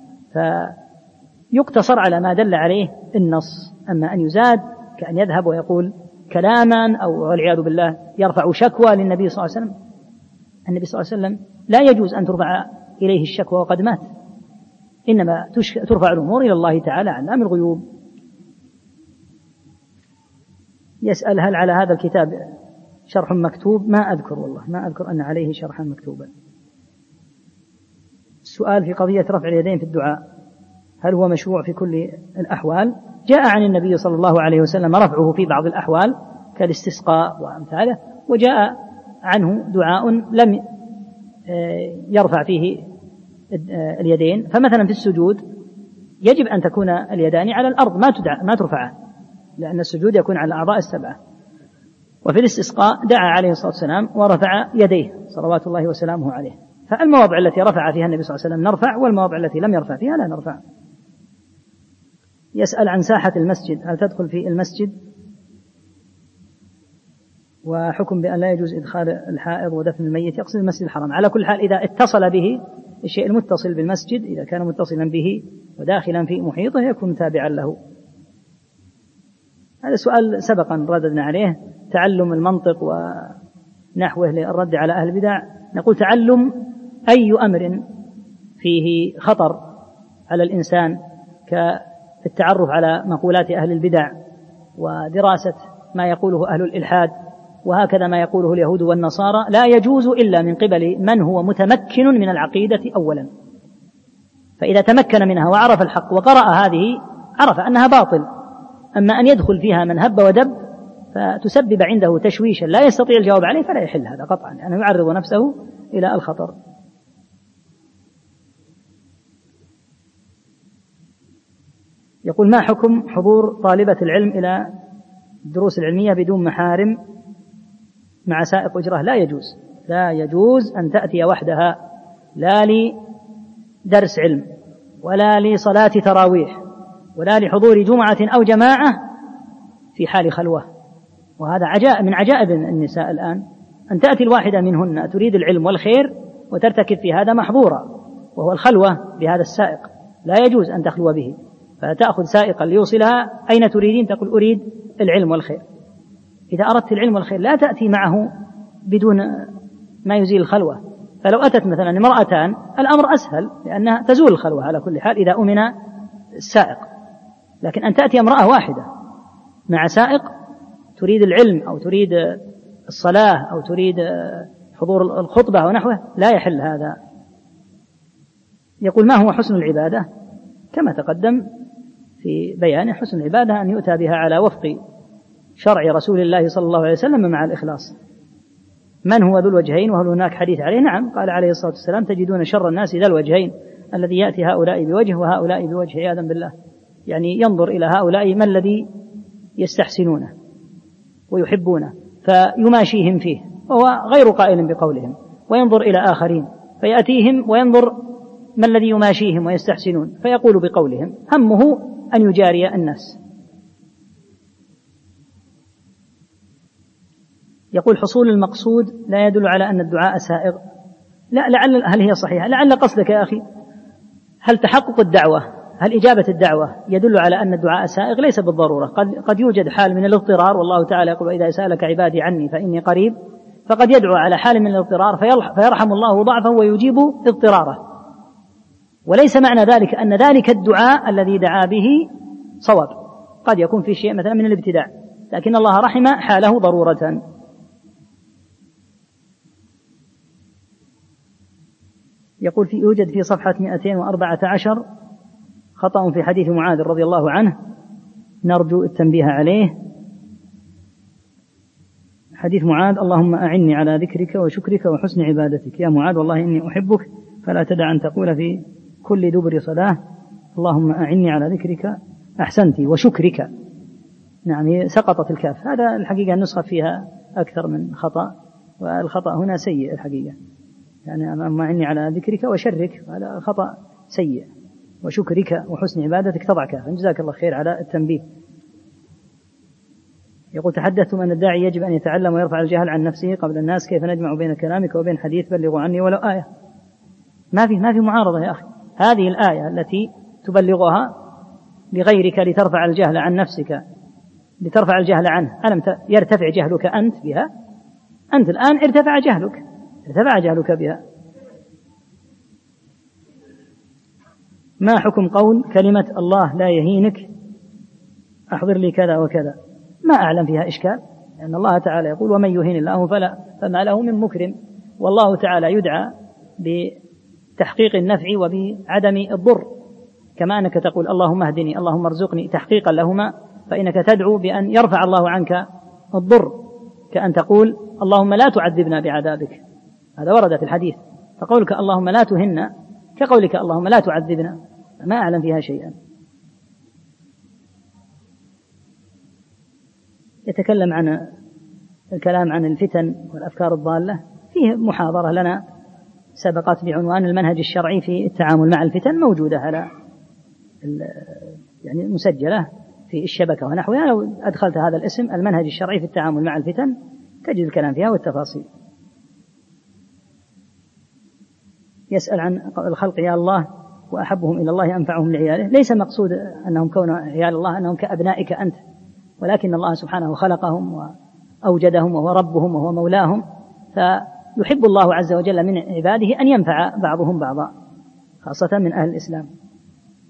فيقتصر على ما دل عليه النص. أما أن يزاد كأن يذهب ويقول كلاما أو والعياذ بالله يرفع شكوى للنبي صلى الله عليه وسلم، النبي صلى الله عليه وسلم لا يجوز أن ترفع إليه الشكوى وقد مات، إنما ترفع الأمور إلى الله تعالى علام الغيوب. يسأل هل على هذا الكتاب شرح مكتوب؟ ما أذكر، والله ما أذكر أن عليه شرحا مكتوبا. السؤال في قضية رفع اليدين في الدعاء، هل هو مشروع في كل الأحوال؟ جاء عن النبي صلى الله عليه وسلم رفعه في بعض الأحوال كالاستسقاء وأمثاله، وجاء عنه دعاء لم يرفع فيه اليدين، فمثلا في السجود يجب أن تكون اليدان على الأرض ما تدع ما ترفعان، لأن السجود يكون على الأعضاء السبعة. وفي الاستسقاء دعا عليه الصلاة والسلام ورفع يديه صلوات الله وسلامه عليه، فالمواضع التي رفع فيها النبي صلى الله عليه وسلم نرفع، والمواضع التي لم يرفع فيها لا نرفع. يسأل عن ساحة المسجد، هل تدخل في المسجد؟ وحكم بأن لا يجوز إدخال الحائض ودفن الميت، يقصد المسجد الحرام. على كل حال إذا اتصل به الشيء المتصل بالمسجد، إذا كان متصلا به وداخلا في محيطه يكون تابعا له. هذا سؤال سبقا رددنا عليه، تعلم المنطق ونحوه للرد على أهل البدع. نقول تعلم أي أمر فيه خطر على الإنسان كالتعرف على مقولات أهل البدع ودراسة ما يقوله أهل الإلحاد وهكذا ما يقوله اليهود والنصارى لا يجوز إلا من قبل من هو متمكن من العقيدة أولا. فإذا تمكن منها وعرف الحق وقرأ هذه عرف أنها باطل. أما أن يدخل فيها من هب ودب فتسبب عنده تشويشا لا يستطيع الجواب عليه فلا يحل هذا قطعا، لأنه يعرض نفسه إلى الخطر. يقول: ما حكم حضور طالبة العلم إلى الدروس العلمية بدون محارم مع سائق أجرة؟ لا يجوز، لا يجوز أن تأتي وحدها لا لدرس علم ولا لصلاة تراويح ولا لحضور جمعة أو جماعة في حال خلوة. وهذا عجائب من عجائب النساء الآن، أن تأتي الواحدة منهن تريد العلم والخير وترتكب في هذا محظورا وهو الخلوة بهذا السائق، لا يجوز أن تخلو به، فتأخذ سائقا ليوصلها أين تريدين؟ تقول أريد العلم والخير. إذا أردت العلم والخير لا تأتي معه بدون ما يزيل الخلوة. فلو أتت مثلا امرأتان الأمر أسهل لأنها تزول الخلوة على كل حال إذا أمن السائق، لكن أن تأتي امرأة واحدة مع سائق تريد العلم أو تريد الصلاة أو تريد حضور الخطبة ونحوه لا يحل هذا. يقول: ما هو حسن العبادة؟ كما تقدم في بيان حسن العبادة أن يؤتى بها على وفق شرع رسول الله صلى الله عليه وسلم مع الإخلاص. من هو ذو الوجهين وهل هناك حديث عليه؟ نعم، قال عليه الصلاة والسلام: تجدون شر الناس ذا الوجهين الذي يأتي هؤلاء بوجه وهؤلاء بوجه، عياذا بالله. يعني ينظر إلى هؤلاء ما الذي يستحسنونه ويحبونه فيماشيهم فيه وهو غير قائل بقولهم، وينظر إلى آخرين فيأتيهم وينظر ما الذي يماشيهم ويستحسنون فيقول بقولهم، همه أن يجاري الناس. يقول: حصول المقصود لا يدل على أن الدعاء سائغ. لا، لعل هل هي صحيحة؟ لعل قصدك يا أخي هل تحقق الدعوة، هل إجابة الدعوة يدل على أن الدعاء سائغ؟ ليس بالضرورة، قد, قد يوجد حال من الاضطرار، والله تعالى يقول: وإذا سألك عبادي عني فإني قريب، فقد يدعو على حال من الاضطرار فيرحم الله ضعفه ويجيب اضطراره. وليس معنى ذلك أن ذلك الدعاء الذي دعا به صواب، قد يكون في شيء مثلا من الابتداع، لكن الله رحم حاله ضرورة. يقول: في يوجد في صفحة مئتين وأربعة عشر خطأ في حديث معاذ رضي الله عنه، نرجو التنبيه عليه. حديث معاذ: اللهم أعني على ذكرك وشكرك وحسن عبادتك، يا معاذ والله إني أحبك فلا تدع أن تقول في كل دبر صلاة اللهم أعني على ذكرك أحسنتي وشكرك. نعم، سقطت الكاف. هذا الحقيقة النسخة فيها أكثر من خطأ، والخطأ هنا سيء الحقيقة، يعني اللهم أعني على ذكرك وشرك، هذا خطأ سيء، وشكرك وحسن عبادتك تضع كافا. جزاك الله خير على التنبيه. يقول: تحدثتم أن الداعي يجب أن يتعلم ويرفع الجهل عن نفسه قبل الناس، كيف نجمع بين كلامك وبين حديث بلغوا عني ولو آية؟ ما في ما في معارضة يا أخي. هذه الآية التي تبلغها لغيرك لترفع الجهل عن نفسك، لترفع الجهل عنه، ألم يرتفع جهلك أنت بها؟ أنت الآن ارتفع جهلك ارتفع جهلك بها. ما حكم قول كلمة الله لا يهينك أحضر لي كذا وكذا؟ ما أعلم فيها إشكال، لأن الله تعالى يقول: ومن يهين الله فلا فما له من مكرم، والله تعالى يدعى بتحقيق النفع وبعدم الضر، كما أنك تقول اللهم اهدني اللهم ارزقني تحقيقا لهما، فإنك تدعو بأن يرفع الله عنك الضر، كأن تقول اللهم لا تعذبنا بعذابك، هذا ورد في الحديث. فقولك اللهم لا تهنا كقولك اللهم لا تعذبنا، ما أعلم فيها شيئا. يتكلم عن الكلام عن الفتن والأفكار الضالة، فيه محاضرة لنا سبقت بعنوان المنهج الشرعي في التعامل مع الفتن، موجودة على يعني مسجلة في الشبكة ونحوها، لو أدخلت هذا الاسم المنهج الشرعي في التعامل مع الفتن تجد الكلام فيها والتفاصيل. يسأل عن الخلق يا الله وأحبهم إلى الله أنفعهم لعياله. ليس مقصود أنهم كون عيال الله أنهم كأبنائك أنت، ولكن الله سبحانه خلقهم وأوجدهم وهو ربهم وهو مولاهم، فيحب الله عز وجل من عباده أن ينفع بعضهم بعضا، خاصة من أهل الإسلام.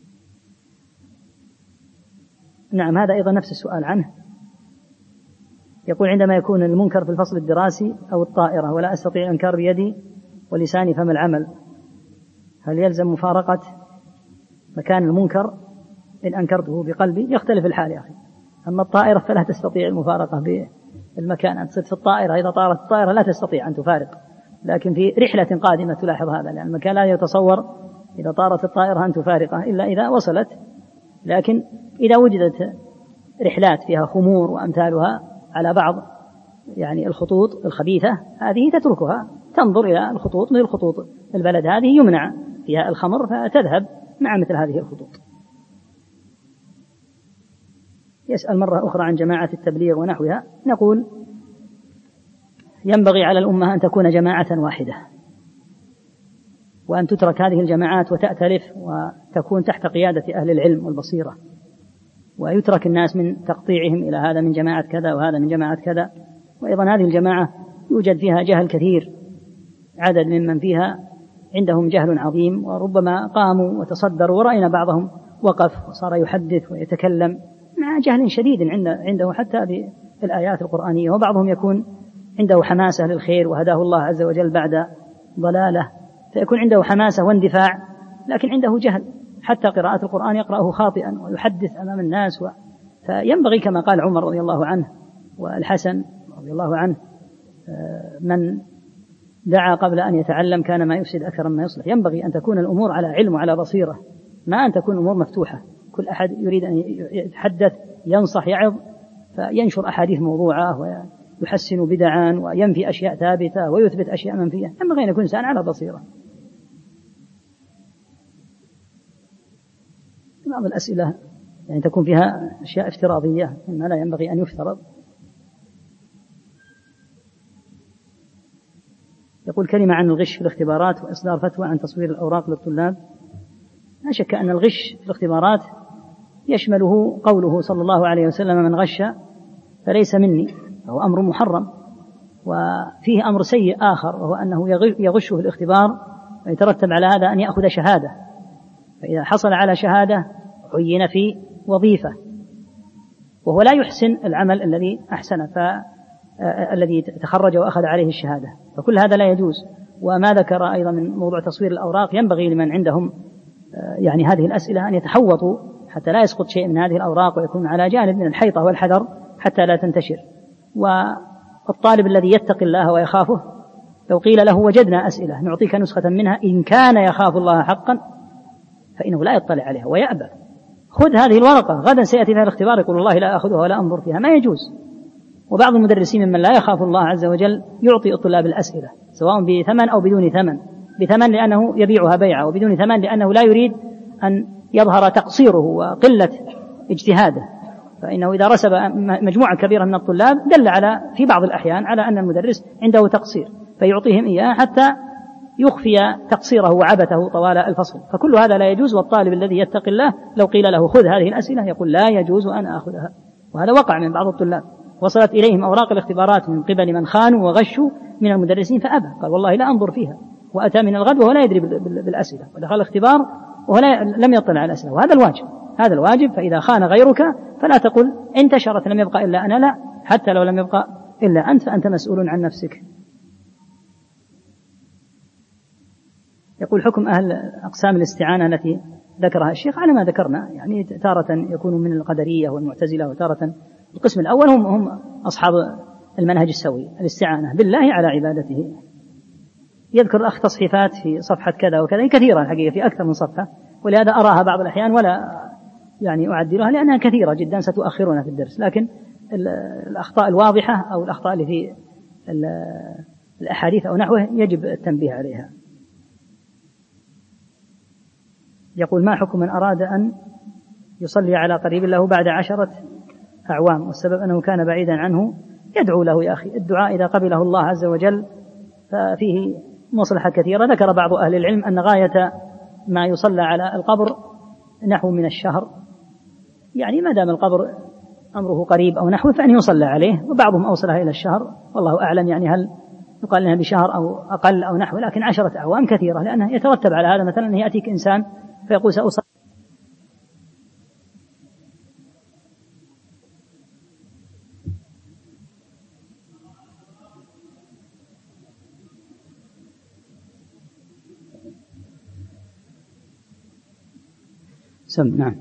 نعم، هذا أيضا نفس السؤال عنه. يقول: عندما يكون المنكر في الفصل الدراسي أو الطائرة ولا أستطيع الإنكار بيدي ولساني، فما العمل؟ هل يلزم مفارقة مكان المنكر إن أنكرته بقلبي؟ يختلف الحال يا أخي. أما الطائرة فلا تستطيع المفارقة بالمكان، أنت في الطائرة إذا طارت الطائرة لا تستطيع أن تفارق، لكن في رحلة قادمة تلاحظ هذا، لأن المكان لا يتصور إذا طارت الطائرة أن تفارقه إلا إذا وصلت. لكن إذا وجدت رحلات فيها خمور وأمثالها على بعض يعني الخطوط الخبيثة، هذه تتركها، تنظر إلى الخطوط مثل خطوط البلد هذه يمنع فيها الخمر فتذهب مع مثل هذه الخطوط. يسأل مرة أخرى عن جماعة التبليغ ونحوها. نقول: ينبغي على الأمة أن تكون جماعة واحدة، وأن تترك هذه الجماعات وتأتلف وتكون تحت قيادة أهل العلم والبصيرة، ويترك الناس من تقطيعهم إلى هذا من جماعة كذا وهذا من جماعة كذا. وأيضا هذه الجماعة يوجد فيها جهل كثير، عدد ممن فيها عندهم جهل عظيم، وربما قاموا وتصدروا ورأينا بعضهم وقف وصار يحدث ويتكلم مع جهل شديد عنده حتى بالآيات القرآنية، وبعضهم يكون عنده حماسة للخير وهداه الله عز وجل بعد ضلاله، فيكون عنده حماسة واندفاع، لكن عنده جهل، حتى قراءة القرآن يقرأه خاطئا ويحدث أمام الناس و... فينبغي كما قال عمر رضي الله عنه والحسن رضي الله عنه: من دعا قبل أن يتعلم كان ما يفسد أكثر مما يصلح. ينبغي أن تكون الأمور على علم وعلى بصيرة، ما أن تكون الأمور مفتوحة، كل أحد يريد أن يتحدث ينصح يعظ فينشر أحاديث موضوعة ويحسن بدعا وينفي أشياء ثابتة ويثبت أشياء منفية. ينبغي أن يكون إنسان على بصيرة. بعض الأسئلة يعني تكون فيها أشياء افتراضية مما لا ينبغي أن يفترض. يقول: كلمة عن الغش في الاختبارات وإصدار فتوى عن تصوير الأوراق للطلاب. لا شك أن الغش في الاختبارات يشمله قوله صلى الله عليه وسلم: من غش فليس مني، فهو أمر محرم. وفيه أمر سيء آخر، وهو أنه يغش في الاختبار ويترتب على هذا أن يأخذ شهادة، فإذا حصل على شهادة عين في وظيفة، وهو لا يحسن العمل الذي أحسن فالذي تخرج وأخذ عليه الشهادة، فكل هذا لا يجوز. وما ذكر أيضا من موضوع تصوير الأوراق، ينبغي لمن عندهم يعني هذه الأسئلة أن يتحوطوا حتى لا يسقط شيء من هذه الأوراق، ويكون على جانب من الحيطة والحذر حتى لا تنتشر. والطالب الذي يتقي الله ويخافه لو قيل له: وجدنا أسئلة نعطيك نسخة منها إن كان يخاف الله حقا، فإنه لا يطلع عليها ويأبى. خذ هذه الورقة، غدا سيأتي فيها الاختبار يقول: والله لا أخذها ولا أنظر فيها، ما يجوز. وبعض المدرسين ممن لا يخاف الله عز وجل يعطي الطلاب الأسئلة سواء بثمن أو بدون ثمن، بثمن لأنه يبيعها بيعة، وبدون ثمن لأنه لا يريد أن يظهر تقصيره وقلة اجتهاده. فإنه إذا رسب مجموعة كبيرة من الطلاب دل على في بعض الأحيان على أن المدرس عنده تقصير، فيعطيهم إياه حتى يخفي تقصيره وعبثه طوال الفصل. فكل هذا لا يجوز. والطالب الذي يتقي الله لو قيل له: خذ هذه الأسئلة، يقول: لا يجوز أن أخذها. وهذا وقع من بعض الطلاب، وصلت إليهم أوراق الاختبارات من قبل من خانوا وغشوا من المدرسين فأبى، قال: والله لا أنظر فيها، وأتى من الغد وهو لا يدري بالأسئلة، ودخل الاختبار وهو لم يطلع على الأسئلة. وهذا الواجب، هذا الواجب. فإذا خان غيرك فلا تقل انتشرت لم يبقى إلا أنا، لا، حتى لو لم يبقى إلا أنت فأنت مسؤول عن نفسك. يقول: حكم أهل أقسام الاستعانة التي ذكرها الشيخ على ما ذكرنا، يعني تارة يكون من القدرية والمعتزلة، وتارة القسم الأول هم هم أصحاب المنهج السوي، الاستعانة بالله على عبادته. يذكر الأخ تصحيفات في صفحة كذا وكذا كثيرة الحقيقة، في أكثر من صفحة، ولهذا أراها بعض الأحيان ولا يعني أعدلها لأنها كثيرة جدا ستؤخرنا في الدرس. لكن الأخطاء الواضحة أو الأخطاء اللي في الأحاديث أو نحوه يجب التنبيه عليها. يقول: ما حكم من أراد أن يصلي على قريب له بعد عشرة أعوام والسبب أنه كان بعيدا عنه؟ يدعو له يا أخي. الدعاء إذا قبله الله عز وجل ففيه مصلحة كثيرة. ذكر بعض أهل العلم أن غاية ما يصلى على القبر نحو من الشهر، يعني ما دام القبر أمره قريب أو نحوه فأن يصلى عليه، وبعضهم أوصلها إلى الشهر، والله أعلم يعني هل يقال لها بشهر أو أقل أو نحوه، لكن عشرة أعوام كثيرة، لأنه يترتب على هذا مثلا أن يأتيك إنسان فيقول سأصلي سم. نعم.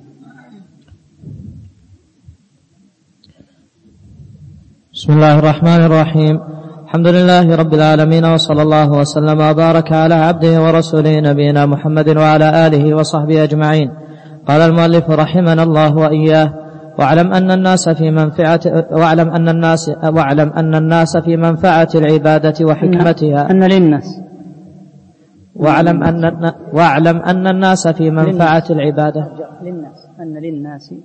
بسم الله الرحمن الرحيم. الحمد لله رب العالمين، وصلى الله وسلم وبارك على عبده ورسوله نبينا محمد وعلى آله وصحبه أجمعين. قال المؤلف رحمنا الله وإياه: واعلم أن الناس في منفعة واعلم أن الناس واعلم أن الناس في منفعة العبادة وحكمتها أن للناس واعلم أن واعلم أن الناس في منفعة العبادة للناس أن للناس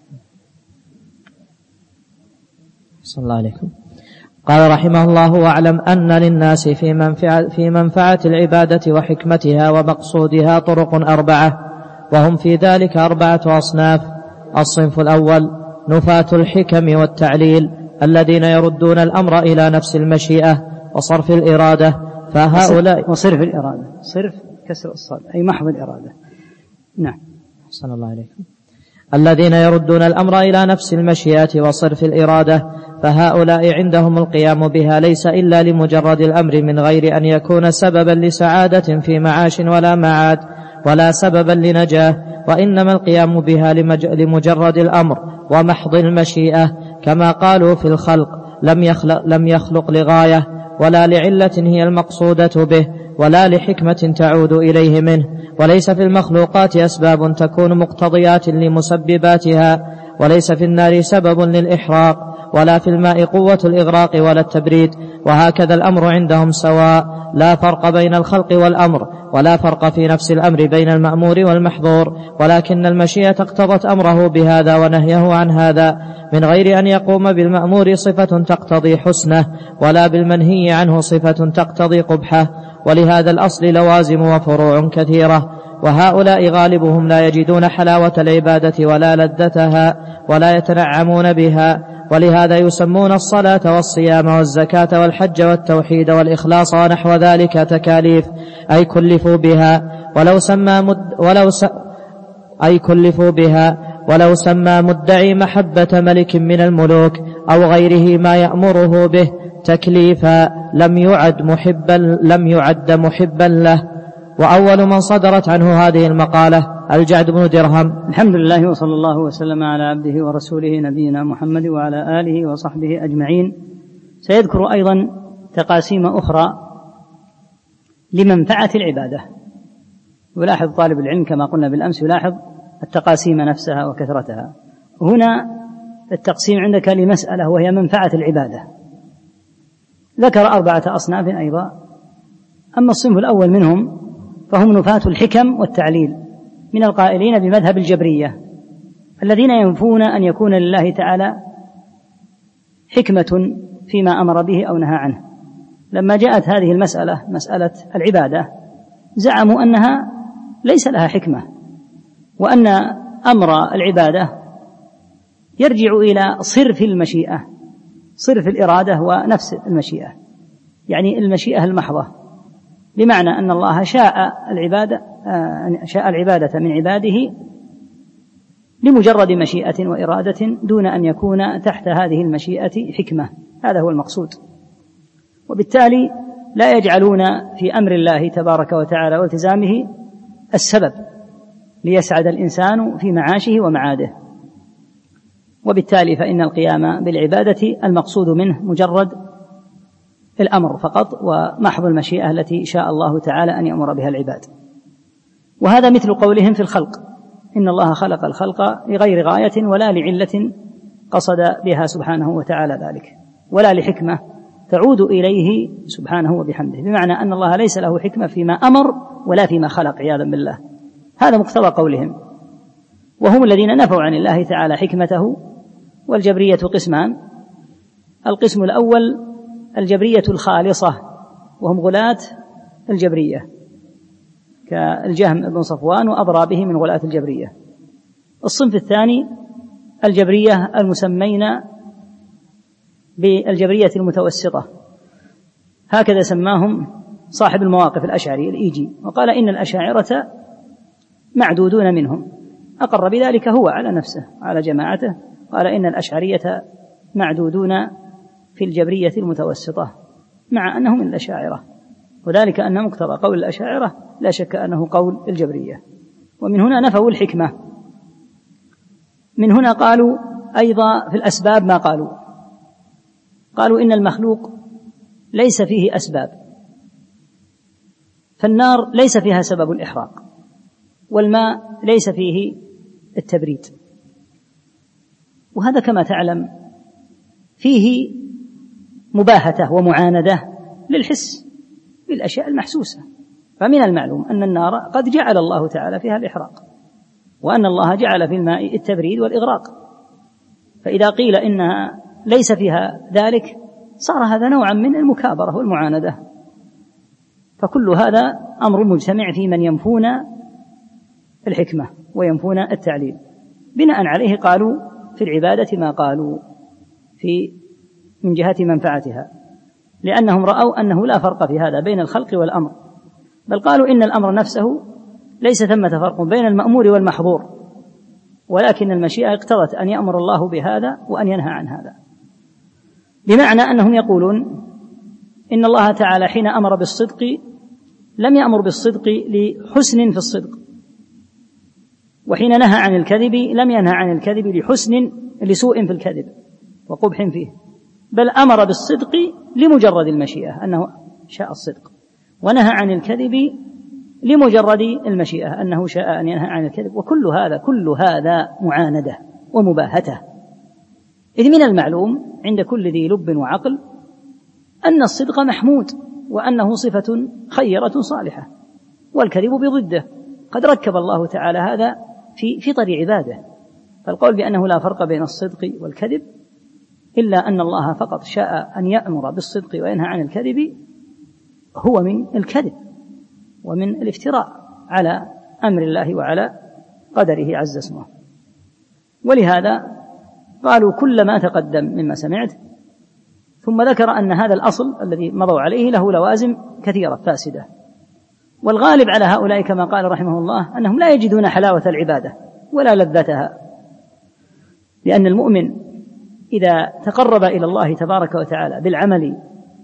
صلى الله عليكم. قال رحمه الله: واعلم أن للناس في منفعة في منفعة العبادة وحكمتها ومقصودها طرق أربعة، وهم في ذلك أربعة أصناف. الصنف الأول نفاة الحكم والتعليل، الذين يردون الأمر إلى نفس المشيئة وصرف الإرادة، فهؤلاء وصرف الإرادة، صرف كسر الصاد أي محض الإرادة. نعم. صلى الله عليكم. الذين يردون الأمر إلى نفس المشيئة وصرف الإرادة، فهؤلاء عندهم القيام بها ليس إلا لمجرد الأمر، من غير أن يكون سببا لسعادة في معاش ولا معاد، ولا سببا لنجاة، وإنما القيام بها لمجرد الأمر ومحض المشيئة، كما قالوا في الخلق: لم يخلق, لم يخلق لغاية ولا لعلة هي المقصودة به، ولا لحكمة تعود إليه منه. وليس في المخلوقات أسباب تكون مقتضيات لمسبباتها، وليس في النار سبب للإحراق، ولا في الماء قوة الإغراق ولا التبريد. وهكذا الأمر عندهم سواء، لا فرق بين الخلق والأمر، ولا فرق في نفس الأمر بين المأمور والمحظور، ولكن المشيئة اقتضت أمره بهذا ونهيه عن هذا، من غير أن يقوم بالمأمور صفة تقتضي حسنه، ولا بالمنهي عنه صفة تقتضي قبحه. ولهذا الأصل لوازم وفروع كثيرة، وهؤلاء غالبهم لا يجدون حلاوة العبادة ولا لذتها، ولا يتنعمون بها. ولهذا يسمون الصلاة والصيام والزكاة والحج والتوحيد والإخلاص ونحو ذلك تكاليف، أي كلفوا بها، ولو سمى مد ولو س... أي كلفوا بها ولو سمى مدعي محبة ملك من الملوك أو غيره ما يأمره به تكليفا لم يعد محبا لم يعد محبا له. وأول من صدرت عنه هذه المقالة الجعد بن درهم. الحمد لله، وصلى الله وسلم على عبده ورسوله نبينا محمد وعلى آله وصحبه أجمعين. سيذكر أيضا تقاسيم أخرى لمنفعة العبادة. ولاحظ طالب العلم كما قلنا بالأمس، يلاحظ التقاسيم نفسها وكثرتها. هنا التقسيم عندك لمسألة وهي منفعة العبادة، ذكر أربعة أصناف أيضا. أما الصنف الأول منهم فهم نفاة الحكم والتعليل، من القائلين بمذهب الجبرية، الذين ينفون أن يكون لله تعالى حكمة فيما أمر به أو نهى عنه. لما جاءت هذه المسألة، مسألة العبادة، زعموا أنها ليس لها حكمة، وأن أمر العبادة يرجع إلى صرف المشيئة، صرف الإرادة ونفس المشيئة، يعني المشيئة المحضة، بمعنى أن الله شاء العبادة شاء العبادة من عباده لمجرد مشيئة وإرادة دون أن يكون تحت هذه المشيئة حكمة. هذا هو المقصود. وبالتالي لا يجعلون في أمر الله تبارك وتعالى والتزامه السبب ليسعد الإنسان في معاشه ومعاده. وبالتالي فإن القيام بالعبادة المقصود منه مجرد الأمر فقط ومحض المشيئة التي شاء الله تعالى أن يأمر بها العباد. وهذا مثل قولهم في الخلق: إن الله خلق الخلق لغير غاية ولا لعلة قصد بها سبحانه وتعالى ذلك، ولا لحكمة تعود إليه سبحانه وبحمده، بمعنى أن الله ليس له حكمة فيما أمر ولا فيما خلق عياذا بالله. هذا مقتضى قولهم، وهم الذين نفوا عن الله تعالى حكمته. والجبرية قسمان: القسم الأول الجبرية الخالصة، وهم غلاة الجبرية كالجهم بن صفوان وأضرى به من غلاة الجبرية. الصنف الثاني الجبرية المسمين بالجبرية المتوسطة، هكذا سماهم صاحب المواقف الأشعري الإيجي، وقال إن الأشاعرة معدودون منهم، أقر بذلك هو على نفسه على جماعته، قال إن الأشعرية معدودون في الجبرية المتوسطة، مع أنه من الأشاعرة، وذلك أن مقتضى قول الأشاعرة لا شك أنه قول الجبرية. ومن هنا نفوا الحكمة من هنا قالوا أيضا في الأسباب ما قالوا قالوا إن المخلوق ليس فيه أسباب، فالنار ليس فيها سبب الإحراق، والماء ليس فيه التبريد، وهذا كما تعلم فيه مباهته ومعاندة للحس بالأشياء المحسوسة. فمن المعلوم أن النار قد جعل الله تعالى فيها الإحراق، وأن الله جعل في الماء التبريد والإغراق، فإذا قيل إنها ليس فيها ذلك صار هذا نوعا من المكابرة والمعاندة. فكل هذا أمر مجتمع في من ينفون الحكمة وينفون التعليل. بناء عليه قالوا في العبادة ما قالوا في من جهة منفعتها، لأنهم رأوا أنه لا فرق في هذا بين الخلق والأمر، بل قالوا إن الأمر نفسه ليس ثمة فرق بين المأمور والمحظور، ولكن المشيئة اقتضت أن يأمر الله بهذا وأن ينهى عن هذا، بمعنى أنهم يقولون إن الله تعالى حين أمر بالصدق لم يأمر بالصدق لحسن في الصدق، وحين نهى عن الكذب لم ينهى عن الكذب لحسن لسوء في الكذب وقبح فيه، بل أمر بالصدق لمجرد المشيئة أنه شاء الصدق، ونهى عن الكذب لمجرد المشيئة أنه شاء أن ينهى عن الكذب. وكل هذا كل هذا معاندة ومباهته، إذ من المعلوم عند كل ذي لب وعقل أن الصدق محمود، وأنه صفة خيرة صالحة، والكذب بضده. قد ركب الله تعالى هذا في فطر عباده، فالقول بأنه لا فرق بين الصدق والكذب إلا أن الله فقط شاء أن يأمر بالصدق وينهى عن الكذب هو من الكذب ومن الافتراء على أمر الله وعلى قدره عز اسمه. ولهذا قالوا كل ما تقدم مما سمعت، ثم ذكر أن هذا الأصل الذي مضوا عليه له لوازم كثيرة فاسدة، والغالب على هؤلاء كما قال رحمه الله أنهم لا يجدون حلاوة العبادة ولا لذتها، لأن المؤمن إذا تقرب إلى الله تبارك وتعالى بالعمل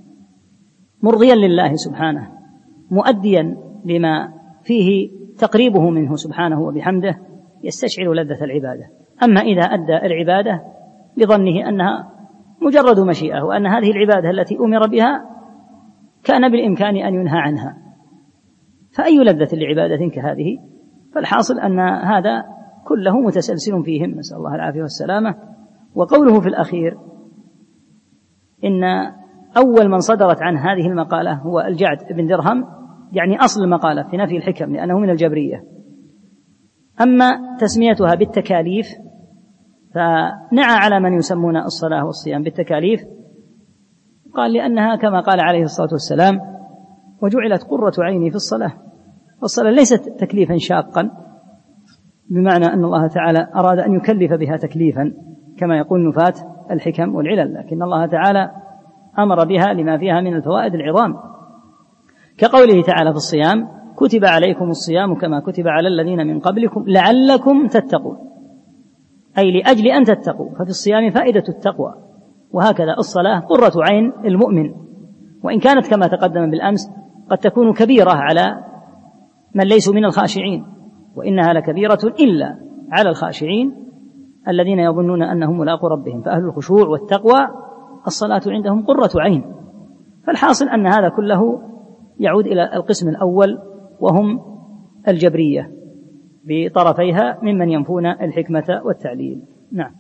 مرضيا لله سبحانه مؤديا لما فيه تقريبه منه سبحانه وبحمده يستشعر لذة العبادة. أما إذا أدى العبادة لظنه أنها مجرد مشيئة وأن هذه العبادة التي أمر بها كان بالإمكان أن ينهى عنها، فأي لذة لعبادة كهذه؟ فالحاصل أن هذا كله متسلسل فيهم، نسأل الله العافية والسلامة. وقوله في الأخير إن أول من صدرت عن هذه المقالة هو الجعد بن درهم، يعني أصل المقالة في نفي الحكم لأنه من الجبرية. أما تسميتها بالتكاليف فنعى على من يسمون الصلاة والصيام بالتكاليف، قال لأنها كما قال عليه الصلاة والسلام وجعلت قرة عيني في الصلاة، والصلاة ليست تكليفا شاقا بمعنى أن الله تعالى أراد أن يكلف بها تكليفا كما يقول نفاة الحكم والعلل، لكن الله تعالى أمر بها لما فيها من الفوائد العظام، كقوله تعالى في الصيام كتب عليكم الصيام كما كتب على الذين من قبلكم لعلكم تتقون، أي لأجل أن تتقوا، ففي الصيام فائدة التقوى. وهكذا الصلاة قرة عين المؤمن، وإن كانت كما تقدم بالأمس قد تكون كبيرة على من ليسوا من الخاشعين، وإنها لكبيرة إلا على الخاشعين الذين يظنون أنهم ملاقو ربهم، فأهل الخشوع والتقوى الصلاة عندهم قرة عين. فالحاصل أن هذا كله يعود إلى القسم الأول وهم الجبرية بطرفيها ممن ينفون الحكمة والتعليل. نعم.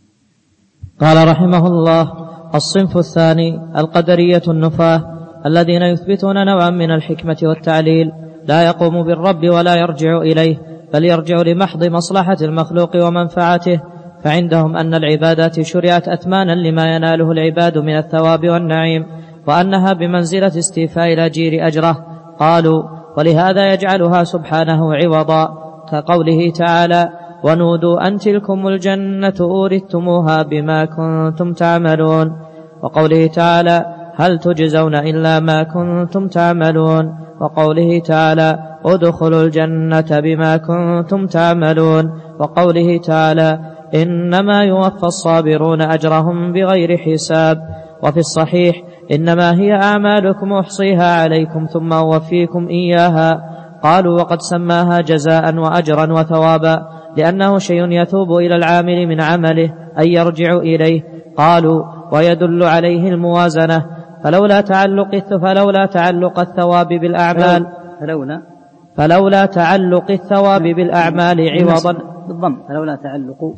قال رحمه الله: الصنف الثاني القدرية النفاة الذين يثبتون نوعا من الحكمة والتعليل لا يقوم بالرب ولا يرجع إليه، بل يرجع لمحض مصلحة المخلوق ومنفعته، فعندهم أن العبادات شرعت أثمانا لما يناله العباد من الثواب والنعيم، وأنها بمنزلة استيفاء الأجير أجره. قالوا: ولهذا يجعلها سبحانه عوضا، كقوله تعالى: ونودوا أن تلكم الجنة أورثتموها بما كنتم تعملون، وقوله تعالى: هل تجزون إلا ما كنتم تعملون، وقوله تعالى: ادخلوا الجنة بما كنتم تعملون، وقوله تعالى: إنما يوفى الصابرون أجرهم بغير حساب. وفي الصحيح: إنما هي أعمالكم أحصيها عليكم ثم أوفيكم إياها. قالوا وقد سماها جزاء وأجرا وثوابا لأنه شيء يثوب إلى العامل من عمله أي يرجع إليه. قالوا ويدل عليه الموازنة فلولا تعلق فلولا تعلق الثواب بالأعمال فلولا فلولا تعلق الثواب بالأعمال عوضا بالضم فلولا تعلق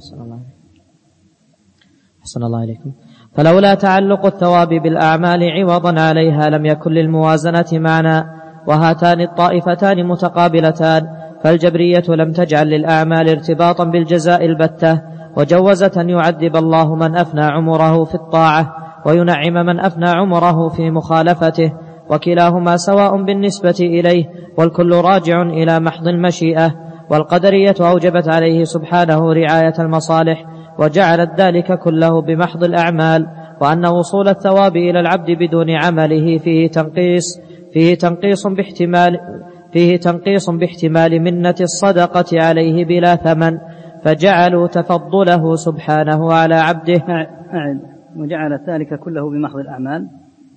حسن الله عليكم فلولا تعلق الثواب بالأعمال عوضا عليها لم يكن للموازنة معنى. وهاتان الطائفتان متقابلتان، فالجبرية لم تجعل للأعمال ارتباطا بالجزاء البتة، وجوزت أن يعذب الله من أفنى عمره في الطاعة وينعم من أفنى عمره في مخالفته، وكلاهما سواء بالنسبة إليه، والكل راجع إلى محض المشيئة. والقدرية أوجبت عليه سبحانه رعاية المصالح وجعلت ذلك كله بمحض الأعمال، وأن وصول الثواب إلى العبد بدون عمله فيه تنقيص فيه تنقيص باحتمال فيه تنقيص باحتمال منة الصدقة عليه بلا ثمن، فجعلوا تفضله سبحانه على عبده. أعد وجعلت ذلك كله بمحض الأعمال.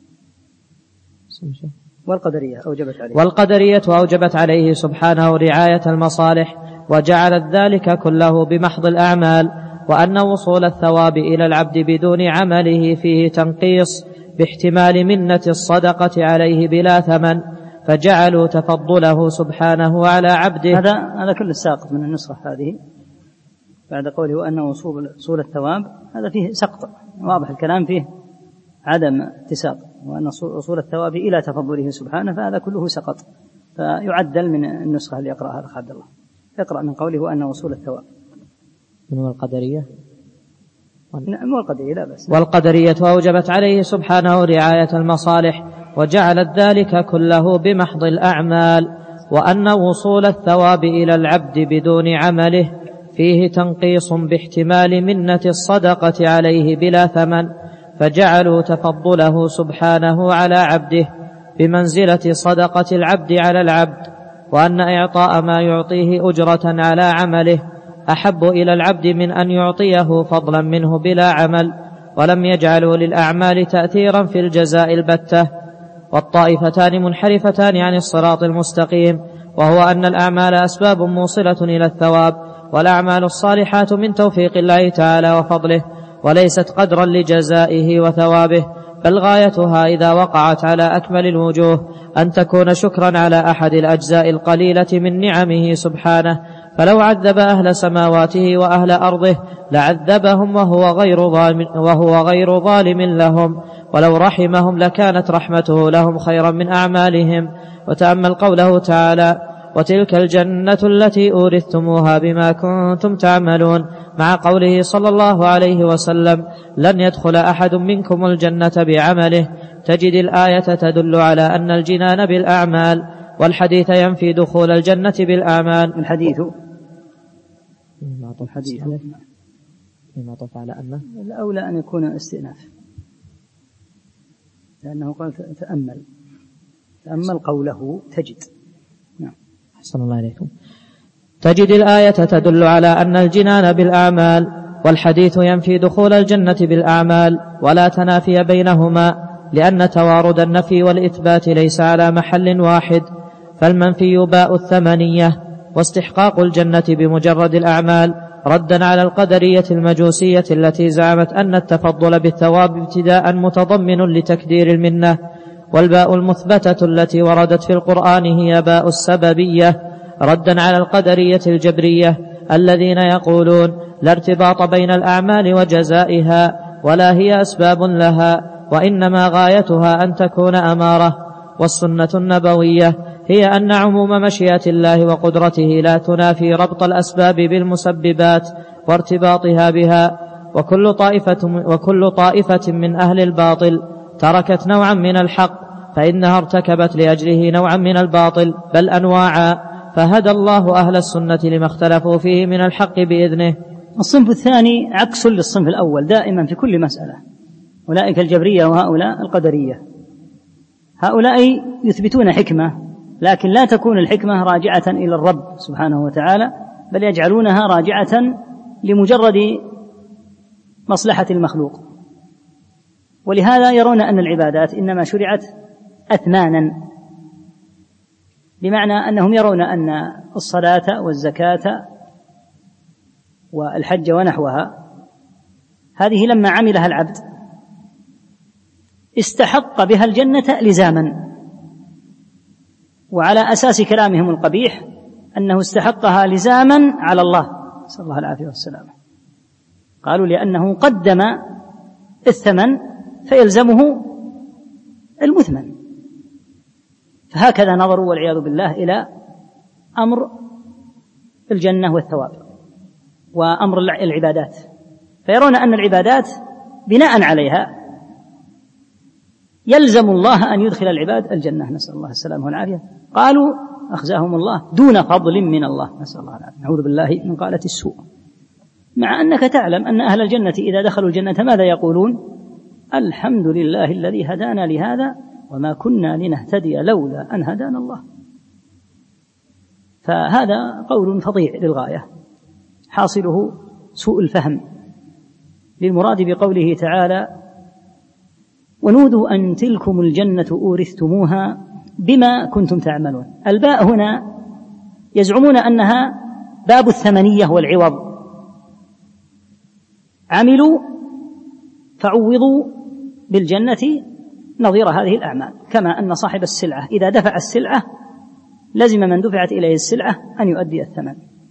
والقدرية أوجبت عليه والقدرية أوجبت عليه سبحانه رعاية المصالح وجعلت ذلك كله بمحض الأعمال، وأن وصول الثواب إلى العبد بدون عمله فيه تنقيص باحتمال منة الصدقة عليه بلا ثمن، فجعلوا تفضله سبحانه على عبده. هذا هذا كل الساقط من النسخة هذه بعد قوله وأن وصول الثواب، هذا فيه سقط واضح الكلام، فيه عدم اتساق، وأن وصول الثواب إلى تفضله سبحانه، فهذا كله سقط، فيعدل من النسخة اللي يقرأها الأخ عبد الله. اقرأ من قوله وأن وصول الثواب من القدرية. نعم والقدرية لا بس. والقدرية أوجبت عليه سبحانه رعاية المصالح وجعلت ذلك كله بمحض الأعمال، وأن وصول الثواب إلى العبد بدون عمله فيه تنقيص باحتمال منة الصدقة عليه بلا ثمن، فجعلوا تفضله سبحانه على عبده بمنزلة صدقة العبد على العبد، وأن إعطاء ما يعطيه أجرة على عمله أحب إلى العبد من أن يعطيه فضلا منه بلا عمل، ولم يجعلوا للأعمال تأثيرا في الجزاء البتة. والطائفتان منحرفتان عن الصراط المستقيم، وهو أن الأعمال أسباب موصلة إلى الثواب، والأعمال الصالحات من توفيق الله تعالى وفضله، وليست قدرا لجزائه وثوابه، بل غايتها إذا وقعت على أكمل الوجوه أن تكون شكرا على أحد الأجزاء القليلة من نعمه سبحانه. فلو عذب أهل سماواته وأهل أرضه لعذبهم وهو غير ظالم, وهو غير ظالم لهم، ولو رحمهم لكانت رحمته لهم خيرا من أعمالهم. وتأمل قوله تعالى وتلك الجنة التي أورثتموها بما كنتم تعملون، مع قوله صلى الله عليه وسلم لن يدخل أحد منكم الجنة بعمله. تجد الآية تدل على أن الجنان بالأعمال، والحديث ينفي دخول الجنة بالأعمال. الحديث الحديث معطوف على أنه الأولى أن يكون استئناف، لأنه قال تأمل تأمل قوله تجد. نعم. أحسن الله عليكم. تجد الآية تدل على أن الجنان بالأعمال، والحديث ينفي دخول الجنة بالأعمال، ولا تنافي بينهما، لأن توارد النفي والإثبات ليس على محل واحد، فالمنفي باء الثمانية، واستحقاق الجنة بمجرد الأعمال، ردا على القدرية المجوسية التي زعمت أن التفضل بالثواب ابتداء متضمن لتكدير المنة. والباء المثبتة التي وردت في القرآن هي باء السببية، ردا على القدرية الجبرية الذين يقولون لا ارتباط بين الأعمال وجزائها، ولا هي أسباب لها، وإنما غايتها أن تكون أمارة. والسنة النبوية هي أن عموم مشيئة الله وقدرته لا تنافي ربط الأسباب بالمسببات وارتباطها بها. وكل طائفة, وكل طائفة من أهل الباطل تركت نوعا من الحق فإنها ارتكبت لأجله نوعا من الباطل، بل أنواعا، فهدى الله أهل السنة لما اختلفوا فيه من الحق بإذنه. الصنف الثاني عكس للصنف الأول دائما في كل مسألة، أولئك الجبرية وهؤلاء القدرية. هؤلاء يثبتون حكمة، لكن لا تكون الحكمة راجعة إلى الرب سبحانه وتعالى، بل يجعلونها راجعة لمجرد مصلحة المخلوق. ولهذا يرون أن العبادات إنما شرعت أثمانا، بمعنى أنهم يرون أن الصلاة والزكاة والحج ونحوها هذه لما عملها العبد استحق بها الجنة لزاما، وعلى أساس كلامهم القبيح أنه استحقها لزاما على الله، نسأل الله العافية والسلامة. قالوا لأنه قدم الثمن فيلزمه المثمن. فهكذا نظروا والعياذ بالله إلى أمر الجنة والثواب وأمر العبادات، فيرون أن العبادات بناء عليها يلزم الله أن يدخل العباد الجنة، نسأل الله السلامة والعافية. قالوا أخزاهم الله دون فضل من الله، نسأل الله العافية، نعوذ بالله من قالة السوء. مع أنك تعلم أن أهل الجنة إذا دخلوا الجنة ماذا يقولون؟ الحمد لله الذي هدانا لهذا وما كنا لنهتدي لولا أن هدانا الله. فهذا قول فظيع للغاية، حاصله سوء الفهم للمراد بقوله تعالى: ونودوا أن تلكم الجنة أورثتموها بما كنتم تعملون. الباء هنا يزعمون أنها باب الثمنية والعوض، عملوا فعوضوا بالجنة نظير هذه الأعمال، كما أن صاحب السلعة إذا دفع السلعة لزم من دفعت إليه السلعة أن يؤدي الثمن.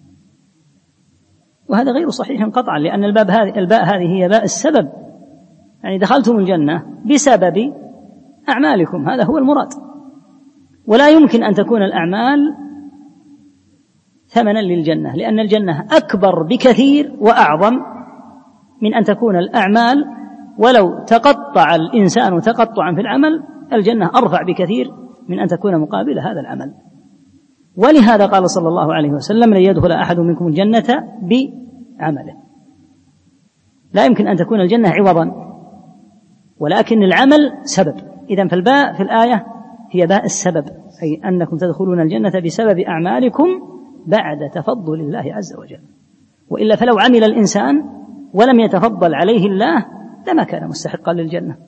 وهذا غير صحيح قطعا، لأن الباب هذه الباء هذه هي باء السبب، يعني دخلتم الجنة بسبب أعمالكم، هذا هو المراد. ولا يمكن أن تكون الأعمال ثمنا للجنة، لأن الجنة أكبر بكثير وأعظم من أن تكون الأعمال، ولو تقطع الإنسان تقطعا في العمل الجنة أرفع بكثير من أن تكون مقابل هذا العمل. ولهذا قال صلى الله عليه وسلم: لن يدخل أحد منكم الجنة بعمله. لا يمكن أن تكون الجنة عوضا، ولكن العمل سبب. إذن فالباء في الآية هي باء السبب، أي أنكم تدخلون الجنة بسبب أعمالكم بعد تفضل الله عز وجل. وإلا فلو عمل الإنسان ولم يتفضل عليه الله لما كان مستحقا للجنة.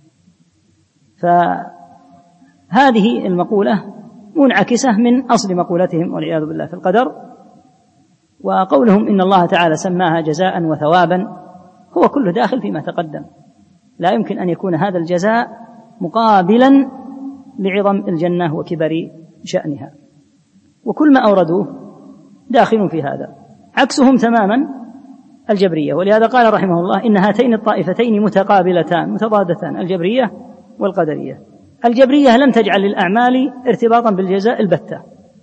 فهذه المقولة منعكسة من أصل مقولتهم والعياذ بالله في القدر. وقولهم إن الله تعالى سماها جزاء وثوابا هو كله داخل فيما تقدم، لا يمكن أن يكون هذا الجزاء مقابلا لعظم الجنة وكبر شأنها، وكل ما أوردوه داخل في هذا. عكسهم تماما الجبرية، ولهذا قال رحمه الله: إن هاتين الطائفتين متقابلتان متضادتان، الجبرية والقدرية. الجبرية لم تجعل للأعمال ارتباطا بالجزاء البتة،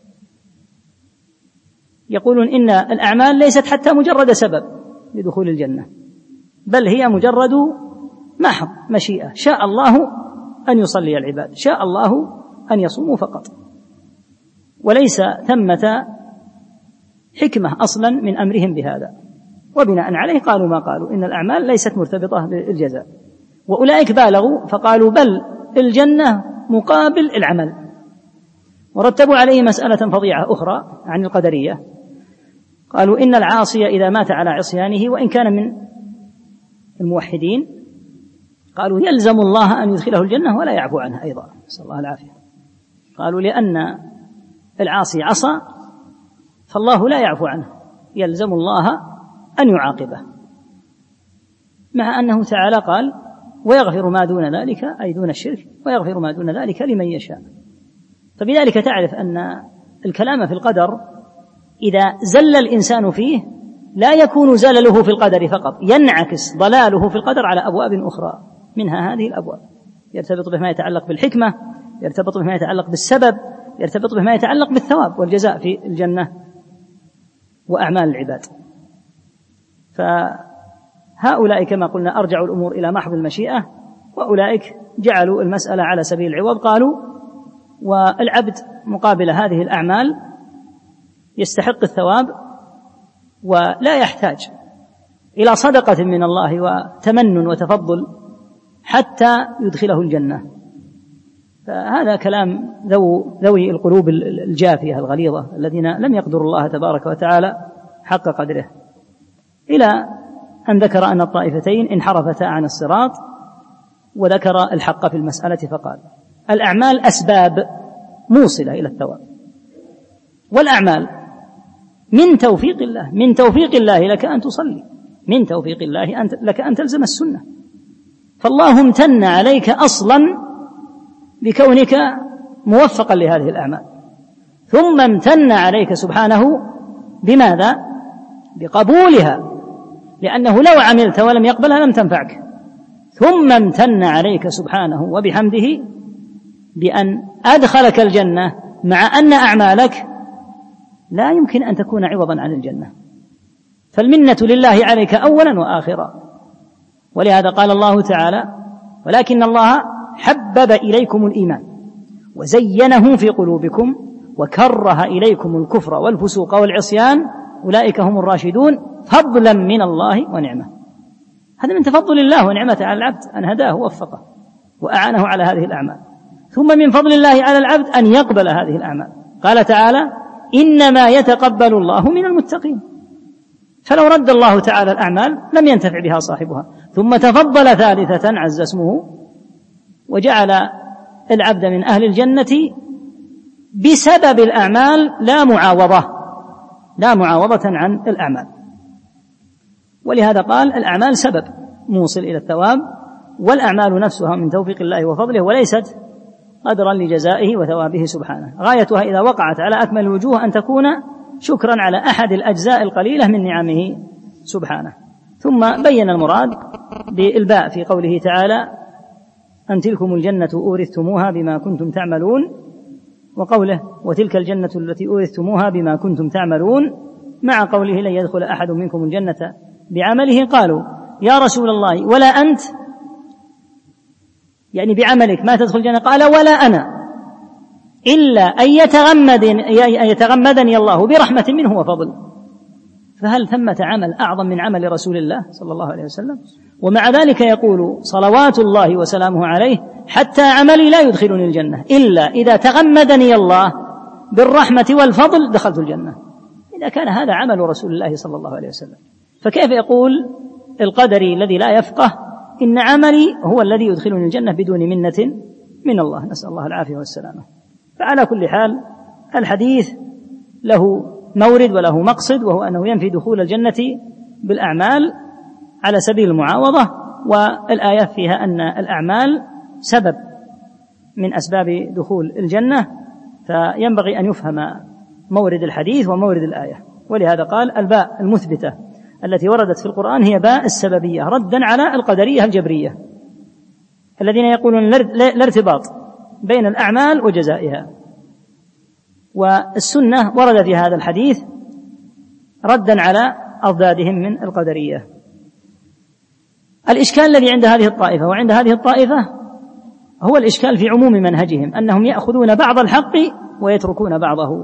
يقولون إن الأعمال ليست حتى مجرد سبب لدخول الجنة، بل هي مجرد محض مشيئة، شاء الله أن يصلي العباد، شاء الله أن يصوموا فقط، وليس ثمة حكمة أصلا من أمرهم بهذا. وبناء عليه قالوا ما قالوا، إن الأعمال ليست مرتبطة بالجزاء. وأولئك بالغوا فقالوا بل الجنة مقابل العمل، ورتبوا عليه مسألة فظيعة أخرى عن القدرية، قالوا إن العاصي إذا مات على عصيانه وإن كان من الموحدين قالوا يلزم الله أن يدخله الجنة ولا يعفو عنها أيضا، نسأل الله العافية. قالوا لأن العاصي عصى فالله لا يعفو عنه، يلزم الله أن يعاقبه، مع أنه تعالى قال ويغفر ما دون ذلك، أي دون الشرك، ويغفر ما دون ذلك لمن يشاء. فبذلك تعرف أن الكلام في القدر إذا زل الإنسان فيه لا يكون زلله في القدر فقط، ينعكس ضلاله في القدر على أبواب أخرى، منها هذه الأبواب، يرتبط بما يتعلق بالحكمة، يرتبط بما يتعلق بالسبب، يرتبط بما يتعلق بالثواب والجزاء في الجنة وأعمال العباد. فهؤلاء كما قلنا أرجعوا الأمور إلى محض المشيئة، وأولئك جعلوا المسألة على سبيل العوض. قالوا والعبد مقابل هذه الأعمال يستحق الثواب ولا يحتاج إلى صدقة من الله وتمنن وتفضل حتى يدخله الجنة. فهذا كلام ذو ذوي القلوب الجافية الغليظة الذين لم يقدروا الله تبارك وتعالى حق قدره، إلى أن ذكر أن الطائفتين انحرفتا عن الصراط، وذكر الحق في المسألة فقال الأعمال أسباب موصلة إلى الثواب، والأعمال من توفيق الله، من توفيق الله لك أن تصلي، من توفيق الله لك أن تلزم السنة. فالله امتن عليك أصلا بكونك موفقا لهذه الأعمال، ثم امتن عليك سبحانه بماذا؟ بقبولها، لأنه لو عملت ولم يقبلها لم تنفعك. ثم امتن عليك سبحانه وبحمده بأن أدخلك الجنة، مع أن أعمالك لا يمكن أن تكون عوضا عن الجنة. فالمنة لله عليك أولا وآخرا. ولهذا قال الله تعالى: ولكن الله حبب إليكم الإيمان وزينه في قلوبكم وكره إليكم الكفر والفسوق والعصيان أولئك هم الراشدون فضلا من الله ونعمة. هذا من تفضل الله ونعمته على العبد أن هداه ووفقه وأعانه على هذه الأعمال. ثم من فضل الله على العبد أن يقبل هذه الأعمال. قال تعالى: إنما يتقبل الله من المتقين. فلو رد الله تعالى الأعمال لم ينتفع بها صاحبها. ثم تفضل ثالثة عز اسمه وجعل العبد من أهل الجنة بسبب الأعمال لا معاوضة، لا معاوضة عن الأعمال. ولهذا قال: الأعمال سبب موصل إلى الثواب، والأعمال نفسها من توفيق الله وفضله، وليست قدرا لجزائه وثوابه سبحانه. غايتها إذا وقعت على أكمل الوجوه أن تكون شكرا على أحد الأجزاء القليلة من نعمه سبحانه. ثم بين المراد بالباء في قوله تعالى: أن تلكم الجنة أورثتموها بما كنتم تعملون، وقوله: وتلك الجنة التي أورثتموها بما كنتم تعملون، مع قوله: لن يدخل أحد منكم الجنة بعمله. قالوا: يا رسول الله ولا أنت، يعني بعملك ما تدخل الجنة؟ قال: ولا أنا، إلا أن يتغمدني, يتغمدني الله برحمة منه وفضل. فهل ثمة عمل أعظم من عمل رسول الله صلى الله عليه وسلم؟ ومع ذلك يقول صلوات الله وسلامه عليه: حتى عملي لا يدخلني الجنة إلا إذا تغمدني الله بالرحمة والفضل دخلت الجنة. إذا كان هذا عمل رسول الله صلى الله عليه وسلم، فكيف يقول القدري الذي لا يفقه إن عملي هو الذي يدخلني الجنة بدون منة من الله؟ نسأل الله العافية والسلامة. فعلى كل حال الحديث له مورد وله مقصد، وهو أنه ينفي دخول الجنة بالأعمال على سبيل المعاوضة، والآية فيها أن الأعمال سبب من أسباب دخول الجنة، فينبغي أن يفهم مورد الحديث ومورد الآية. ولهذا قال: الباء المثبتة التي وردت في القرآن هي باء السببية، ردا على القدرية الجبرية الذين يقولون لا ارتباط بين الأعمال وجزائها. والسنة ورد في هذا الحديث ردا على أضدادهم من القدرية. الإشكال الذي عند هذه الطائفة وعند هذه الطائفة هو الإشكال في عموم منهجهم، أنهم يأخذون بعض الحق ويتركون بعضه.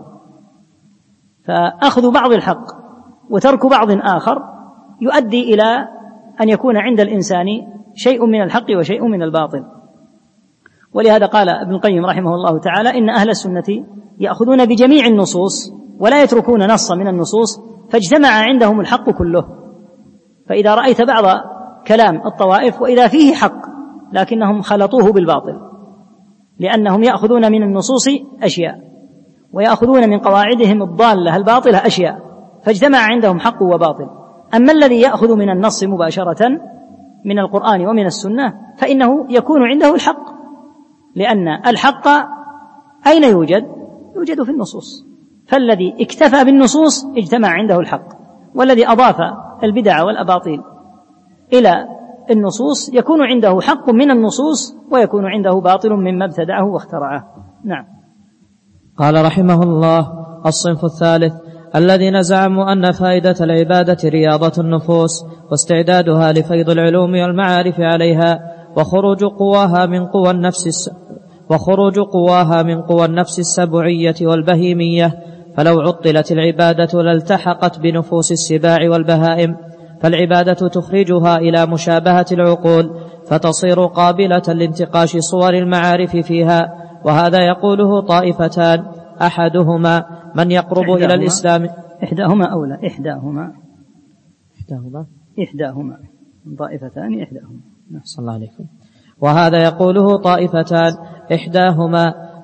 فأخذ بعض الحق وترك بعض آخر يؤدي إلى أن يكون عند الإنسان شيء من الحق وشيء من الباطل. ولهذا قال ابن القيم رحمه الله تعالى: إن أهل السنة يأخذون بجميع النصوص ولا يتركون نص من النصوص، فاجتمع عندهم الحق كله. فإذا رأيت بعض كلام الطوائف وإذا فيه حق لكنهم خلطوه بالباطل، لأنهم يأخذون من النصوص أشياء ويأخذون من قواعدهم الضالة الباطلة أشياء، فاجتمع عندهم حق وباطل. أما الذي يأخذ من النص مباشرة من القرآن ومن السنة فإنه يكون عنده الحق، لأن الحق أين يوجد؟ يوجد في النصوص. فالذي اكتفى بالنصوص اجتمع عنده الحق، والذي أضاف البدع والأباطيل إلى النصوص يكون عنده حق من النصوص ويكون عنده باطل مما ابتدعه واخترعه. نعم. قال رحمه الله: الصنف الثالث الذين زعموا أن فائدة العبادة رياضة النفوس واستعدادها لفيض العلوم والمعارف عليها، وخروج قواها من قوى النفس الس... وخروج قواها من قوى النفس السبعية والبهيمية، فلو عطلت العبادة لالتحقت بنفوس السباع والبهائم، فالعبادة تخرجها إلى مشابهة العقول فتصير قابلة لانتقاش صور المعارف فيها. وهذا يقوله طائفتان: أحدهما من يقرب إحداهما إلى الإسلام إحداهما أولى إحداهما إحداهما إحداهما طائفتان إحداهما. صلى الله عليكم. وهذا يقوله طائفتان: إحداهما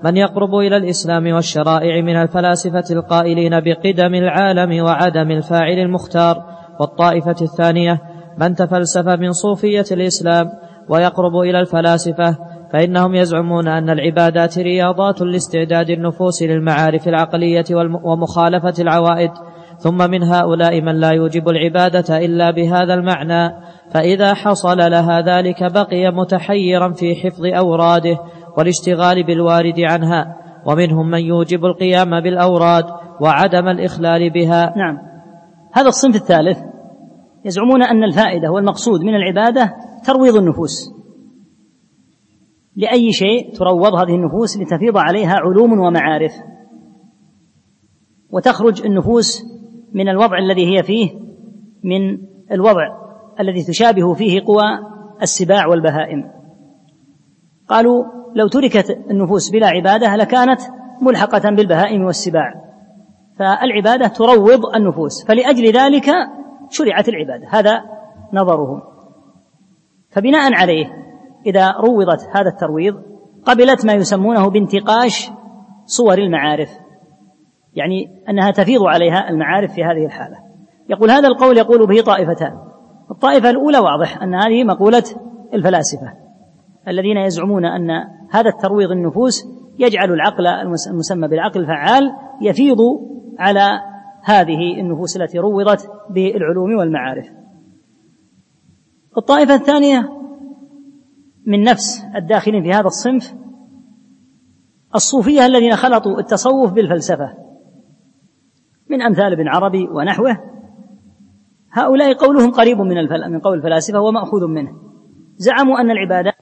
من يقرب إلى الإسلام والشرائع من الفلاسفة القائلين بقدم العالم وعدم الفاعل المختار. والطائفة الثانية من تفلسف من صوفية الإسلام ويقرب إلى الفلاسفة، فإنهم يزعمون أن العبادات رياضات لاستعداد النفوس للمعارف العقلية ومخالفة العوائد. ثم من هؤلاء من لا يوجب العبادة إلا بهذا المعنى، فإذا حصل لها ذلك بقي متحيرا في حفظ أوراده والاشتغال بالوارد عنها. ومنهم من يوجب القيام بالأوراد وعدم الإخلال بها. نعم، هذا الصنف الثالث يزعمون أن الفائدة والمقصود من العبادة ترويض النفوس لأي شيء، تروض هذه النفوس لتفيض عليها علوم ومعارف، وتخرج النفوس من الوضع الذي هي فيه، من الوضع الذي تشابه فيه قوى السباع والبهائم. قالوا لو تركت النفوس بلا عبادة لكانت ملحقة بالبهائم والسباع، فالعبادة تروض النفوس، فلأجل ذلك شرعت العبادة. هذا نظرهم. فبناء عليه إذا روضت هذا الترويض قبلت ما يسمونه بانتقاش صور المعارف، يعني أنها تفيض عليها المعارف في هذه الحالة. يقول هذا القول يقول به طائفتان. الطائفة الأولى واضح أن هذه مقولة الفلاسفة الذين يزعمون أن هذا الترويض النفوس يجعل العقل المسمى بالعقل الفعال يفيض على هذه النفوس التي روضت بالعلوم والمعارف. الطائفة الثانية من نفس الداخلين في هذا الصنف الصوفية الذين خلطوا التصوف بالفلسفة من أمثال ابن عربي ونحوه. هؤلاء قولهم قريب من من قول الفلاسفة ومأخوذ منه. زعموا أن العبادة